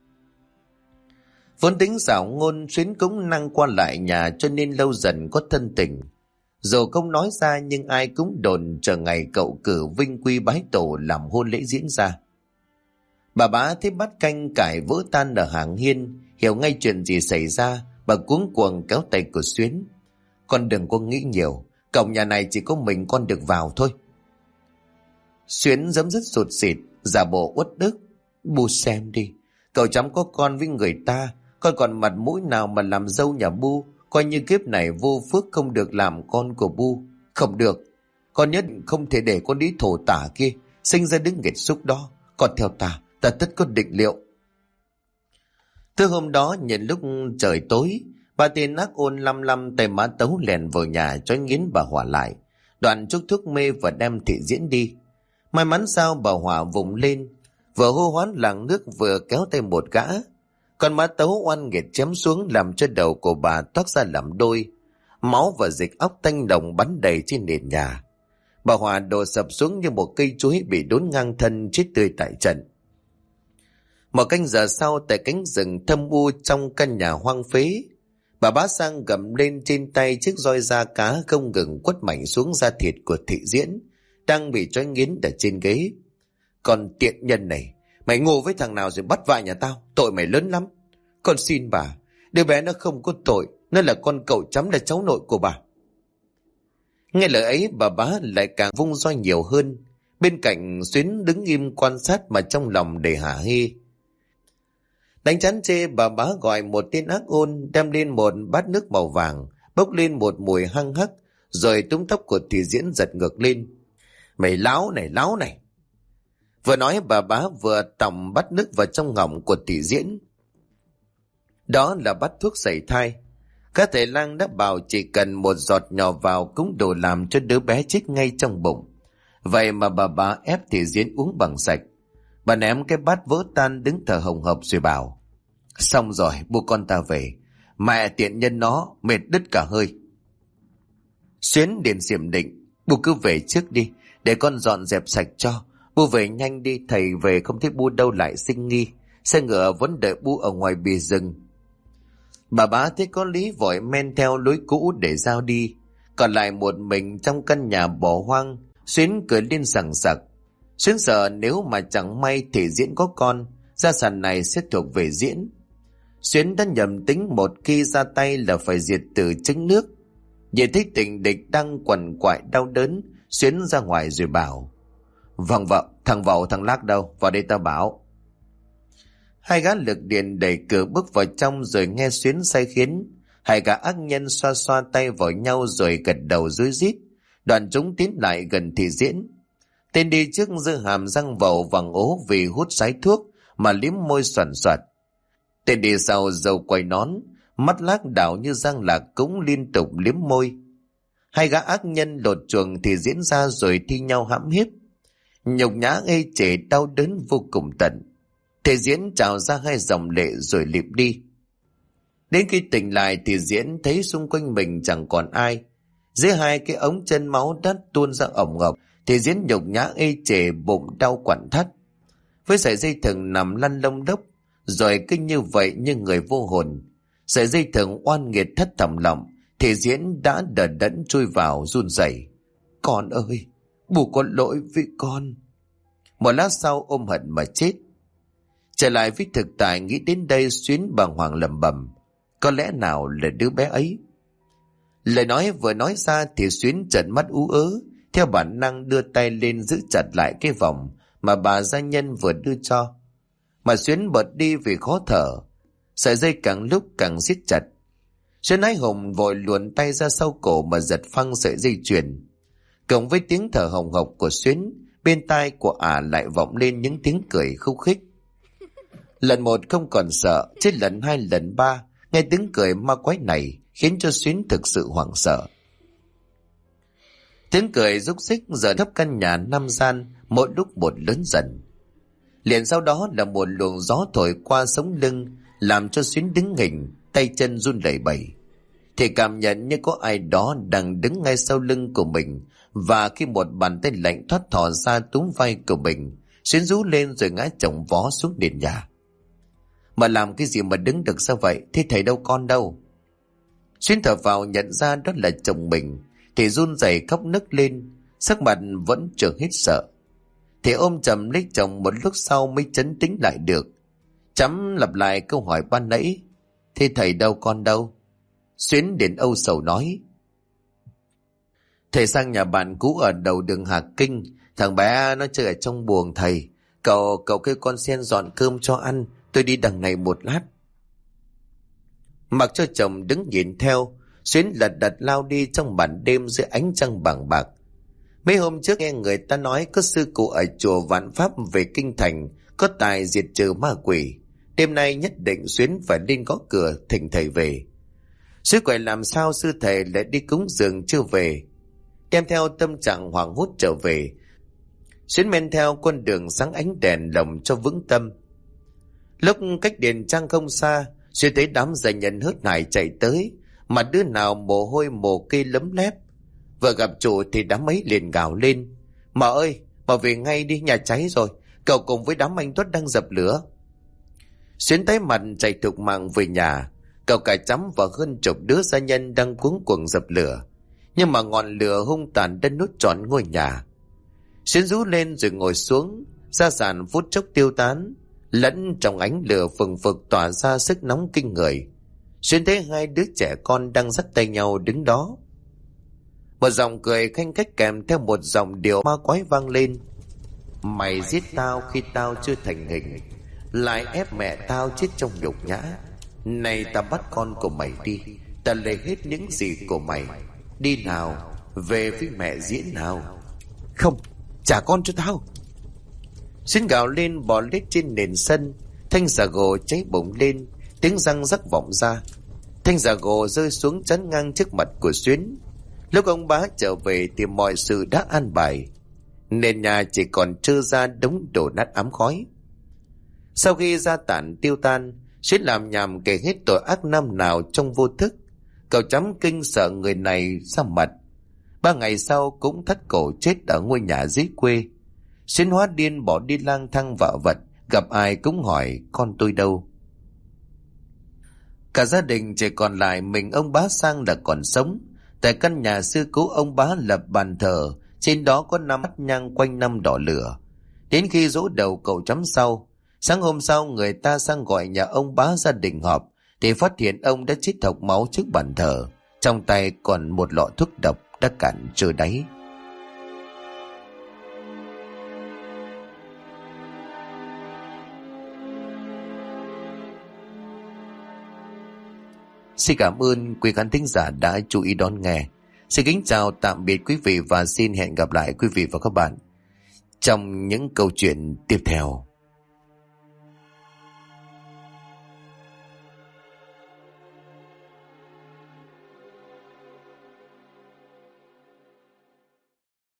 Vốn tính xảo ngôn, Xuyến cũng năng qua lại nhà, cho nên lâu dần có thân tình. Dù không nói ra nhưng ai cũng đồn chờ ngày cậu cử vinh quy bái tổ làm hôn lễ diễn ra. Bà bá thấy bát canh cải vỡ tan ở hàng hiên, hiểu ngay chuyện gì xảy ra. Bà cuống cuồng kéo tay của Xuyến. Con đừng có nghĩ nhiều, cổng nhà này chỉ có mình con được vào thôi. Xuyến giấm dứt sụt sịt, giả bộ uất ức. Bu xem đi, cậu chấm có con với người ta, con còn mặt mũi nào mà làm dâu nhà Bu. Coi như kiếp này vô phước không được làm con của Bu. Không được, con nhất không thể để con đĩ thổ tả kia sinh ra đứa nghiệt xúc đó. Còn theo ta tất có định liệu. Từ hôm đó nhìn lúc trời tối, bà tên ác ôn lăm lăm tay má tấu lèn vào nhà cho nghiến bà Hỏa lại. Đoạn chúc thuốc mê và đem thị diễn đi. May mắn sao bà Hỏa vùng lên, vừa hô hoán làng nước vừa kéo tay một gã. Còn má tấu oan nghiệt chém xuống làm cho đầu của bà toát ra làm đôi. Máu và dịch óc tanh đồng bắn đầy trên nền nhà. Bà Hòa đổ sập xuống như một cây chuối bị đốn ngang thân, chết tươi tại trận. Một canh giờ sau, tại cánh rừng thâm u trong căn nhà hoang phế, bà bá Sang gầm lên trên tay chiếc roi da cá không ngừng quất mạnh xuống da thịt của thị diễn đang bị trói nghiến ở trên ghế. Còn tiện nhân này, mày ngủ với thằng nào rồi bắt vạ nhà tao, tội mày lớn lắm. Con xin bà, đứa bé nó không có tội, nó là con cậu chấm, là cháu nội của bà. Nghe lời ấy, bà bá lại càng vung roi nhiều hơn. Bên cạnh Xuyến đứng im quan sát mà trong lòng đầy hả hê. Đánh chán chê, bà bá gọi một tên ác ôn đem lên một bát nước màu vàng, bốc lên một mùi hăng hắc, rồi túm tóc của thị diễn giật ngược lên. Mày láo này. Vừa nói bà bá vừa tòng bát nước vào trong ngọng của thị diễn. Đó là bát thuốc sẩy thai. Các thầy lang đã bảo chỉ cần một giọt nhỏ vào cũng đủ làm cho đứa bé chết ngay trong bụng. Vậy mà bà bá ép thị diễn uống bằng sạch. Bà ném cái bát vỡ tan đứng thở hồng hộc rồi bảo: Xong rồi, bu con ta về. Mẹ tiện nhân nó, mệt đứt cả hơi. Xuyến điền xiểm định: Bu cứ về trước đi, để con dọn dẹp sạch cho. Bu về nhanh đi, thầy về không thấy Bu đâu lại sinh nghi. Xe ngựa vẫn đợi Bu ở ngoài bìa rừng. Bà bá thấy có lý vội men theo lối cũ để giao đi. Còn lại một mình trong căn nhà bỏ hoang, Xuyến cười lên sằng sặc. Xuyến sợ nếu mà chẳng may thì diễn có con, gia sản này sẽ thuộc về diễn. Xuyến đã nhầm tính một khi ra tay là phải diệt từ trứng nước. Nhìn thấy tình địch đang quằn quại đau đớn, Xuyến ra ngoài rồi bảo: Vâng vợ, thằng Vậu thằng Lác đâu, vào đây ta bảo. Hai gã lực điện đẩy cửa bước vào trong rồi nghe Xuyến sai khiến. Hai gã ác nhân xoa xoa tay vào nhau rồi gật đầu rối rít. Đoàn chúng tiến lại gần thị diễn. Tên đi trước giơ hàm răng Vậu vàng ố vì hút sái thuốc mà liếm môi xoằn xoặt. Tên đi sau râu quay nón, mắt Lác đảo như răng lạc cũng liên tục liếm môi. Hai gã ác nhân lột chuồng thì diễn ra rồi thi nhau hãm hiếp. Nhục nhã ê chề đau đớn vô cùng tận. Thể diễn trào ra hai dòng lệ rồi lịm đi. Đến khi tỉnh lại thì diễn thấy xung quanh mình chẳng còn ai. Dưới hai cái ống chân máu đắt tuôn ra ổng ngọc thì diễn nhục nhã ê chề, bụng đau quặn thắt. Với sợi dây thừng nằm lăn lông đốc, rồi cứ như vậy như người vô hồn. Sợi dây thừng oan nghiệt thất thầm lòng thì diễn đã đờ đẫn chui vào run rẩy. Con ơi, Bu có lỗi với con. Một lát sau ôm hận mà chết. Trở lại với thực tại, nghĩ đến đây Xuyến bàng hoàng lẩm bẩm: Có lẽ nào là đứa bé ấy? Lời nói vừa nói ra thì Xuyến trợn mắt ú ớ, theo bản năng đưa tay lên giữ chặt lại cái vòng mà bà gia nhân vừa đưa cho. Mà Xuyến bật đi vì khó thở. Sợi dây càng lúc càng siết chặt. Xuyến ái hùng vội luồn tay ra sau cổ mà giật phăng sợi dây chuyền. Cộng với tiếng thở hồng hộc của Xuyến, bên tai của ả lại vọng lên những tiếng cười khúc khích. Lần một không còn sợ, chứ lần hai lần ba, nghe tiếng cười ma quái này khiến cho Xuyến thực sự hoảng sợ. Tiếng cười rúc rích giờ khắp căn nhà năm gian, mỗi lúc một lớn dần. Liền sau đó là một luồng gió thổi qua sống lưng, làm cho Xuyến đứng hình, tay chân run lẩy bẩy. Thì cảm nhận như có ai đó đang đứng ngay sau lưng của mình, và khi một bàn tay lạnh thoát thò ra túm vai của mình, Xuyến rú lên rồi ngã chồng vó xuống nền nhà. Mà làm cái gì mà đứng được sao vậy? Thế thầy đâu, con đâu? Xuyến thở vào nhận ra đó là chồng mình, thì run rẩy khóc nức lên, sắc mặt vẫn chưa hết sợ. Thì ôm chầm lấy chồng một lúc sau mới trấn tĩnh lại được. Chấm lặp lại câu hỏi ban nãy: thế thầy đâu, con đâu? Xuyến đến âu sầu nói: thầy sang nhà bạn cũ ở đầu đường Hà Kinh. Thằng bé nó chơi ở trong buồng thầy. Cậu kêu con Sen dọn cơm cho ăn. Tôi đi đằng này một lát. Mặc cho chồng đứng nhìn theo, Xuyến lật đật lao đi trong màn đêm dưới ánh trăng bàng bạc. Mấy hôm trước nghe người ta nói có sư cụ ở chùa Vạn Pháp về kinh thành, có tài diệt trừ ma quỷ. Đêm nay nhất định Xuyến phải lên gõ cửa thỉnh thầy về. Xuyến quậy làm sao sư thầy lại đi cúng dường chưa về. Đem theo tâm trạng hoảng hốt trở về, Xuyến men theo con đường sáng ánh đèn lồng cho vững tâm. Lúc cách đền trang không xa, Xuyến thấy đám gia nhân hớt hải chạy tới, mà đứa nào mồ hôi mồ kê lấm lép. Vừa gặp chủ thì đám ấy liền gào lên: "Mà ơi, mà về ngay đi, nhà cháy rồi, cậu cùng với đám anh Tuất đang dập lửa." Xuyến tái mặt chạy thục mạng về nhà, cậu cả chấm và hơn chục đứa gia nhân đang cuống cuồng dập lửa, nhưng mà ngọn lửa hung tàn đã nuốt trọn ngôi nhà. Xuyến rú lên rồi ngồi xuống, gia sản phút chốc tiêu tán, lẫn trong ánh lửa phừng phực tỏa ra sức nóng kinh người. Xuyến thấy hai đứa trẻ con đang dắt tay nhau đứng đó. Một giọng cười khanh khách kèm theo một giọng điệu ma quái vang lên: "Mày giết tao khi tao chưa thành hình, lại ép mẹ tao chết trong nhục nhã. Này tao bắt con của mày đi, tao lấy hết những gì của mày. Đi nào, về với mẹ diễn nào." "Không, trả con cho tao!" Xuyến gào lên bò lết trên nền sân. Thanh xà gồ cháy bùng lên, tiếng răng rắc vọng ra. Thanh xà gồ rơi xuống chắn ngang trước mặt của Xuyến. Lúc ông bá trở về thì mọi sự đã an bài, nền nhà chỉ còn trơ ra đống đổ nát ám khói. Sau khi gia tản tiêu tan, Xuyến làm nhảm kể hết tội ác năm nào trong vô thức. Cậu chấm kinh sợ người này ra mặt. 3 ngày sau cũng thắt cổ chết ở ngôi nhà dưới quê. Xuyến hóa điên bỏ đi lang thang vạ vật, gặp ai cũng hỏi con tôi đâu. Cả gia đình chỉ còn lại mình ông bá Sang là còn sống. Tại căn nhà xưa cũ, ông bá lập bàn thờ, trên đó có 5 bát nhang quanh năm đỏ lửa. Đến khi giỗ đầu cậu chấm sau, sáng hôm sau người ta sang gọi nhà ông bá gia đình họp, thì phát hiện ông đã chết thộc máu trước bàn thờ, trong tay còn một lọ thuốc độc đã cạn trơ đáy. Xin cảm ơn quý khán thính giả đã chú ý đón nghe. Xin kính chào tạm biệt quý vị và xin hẹn gặp lại quý vị và các bạn trong những câu chuyện tiếp theo.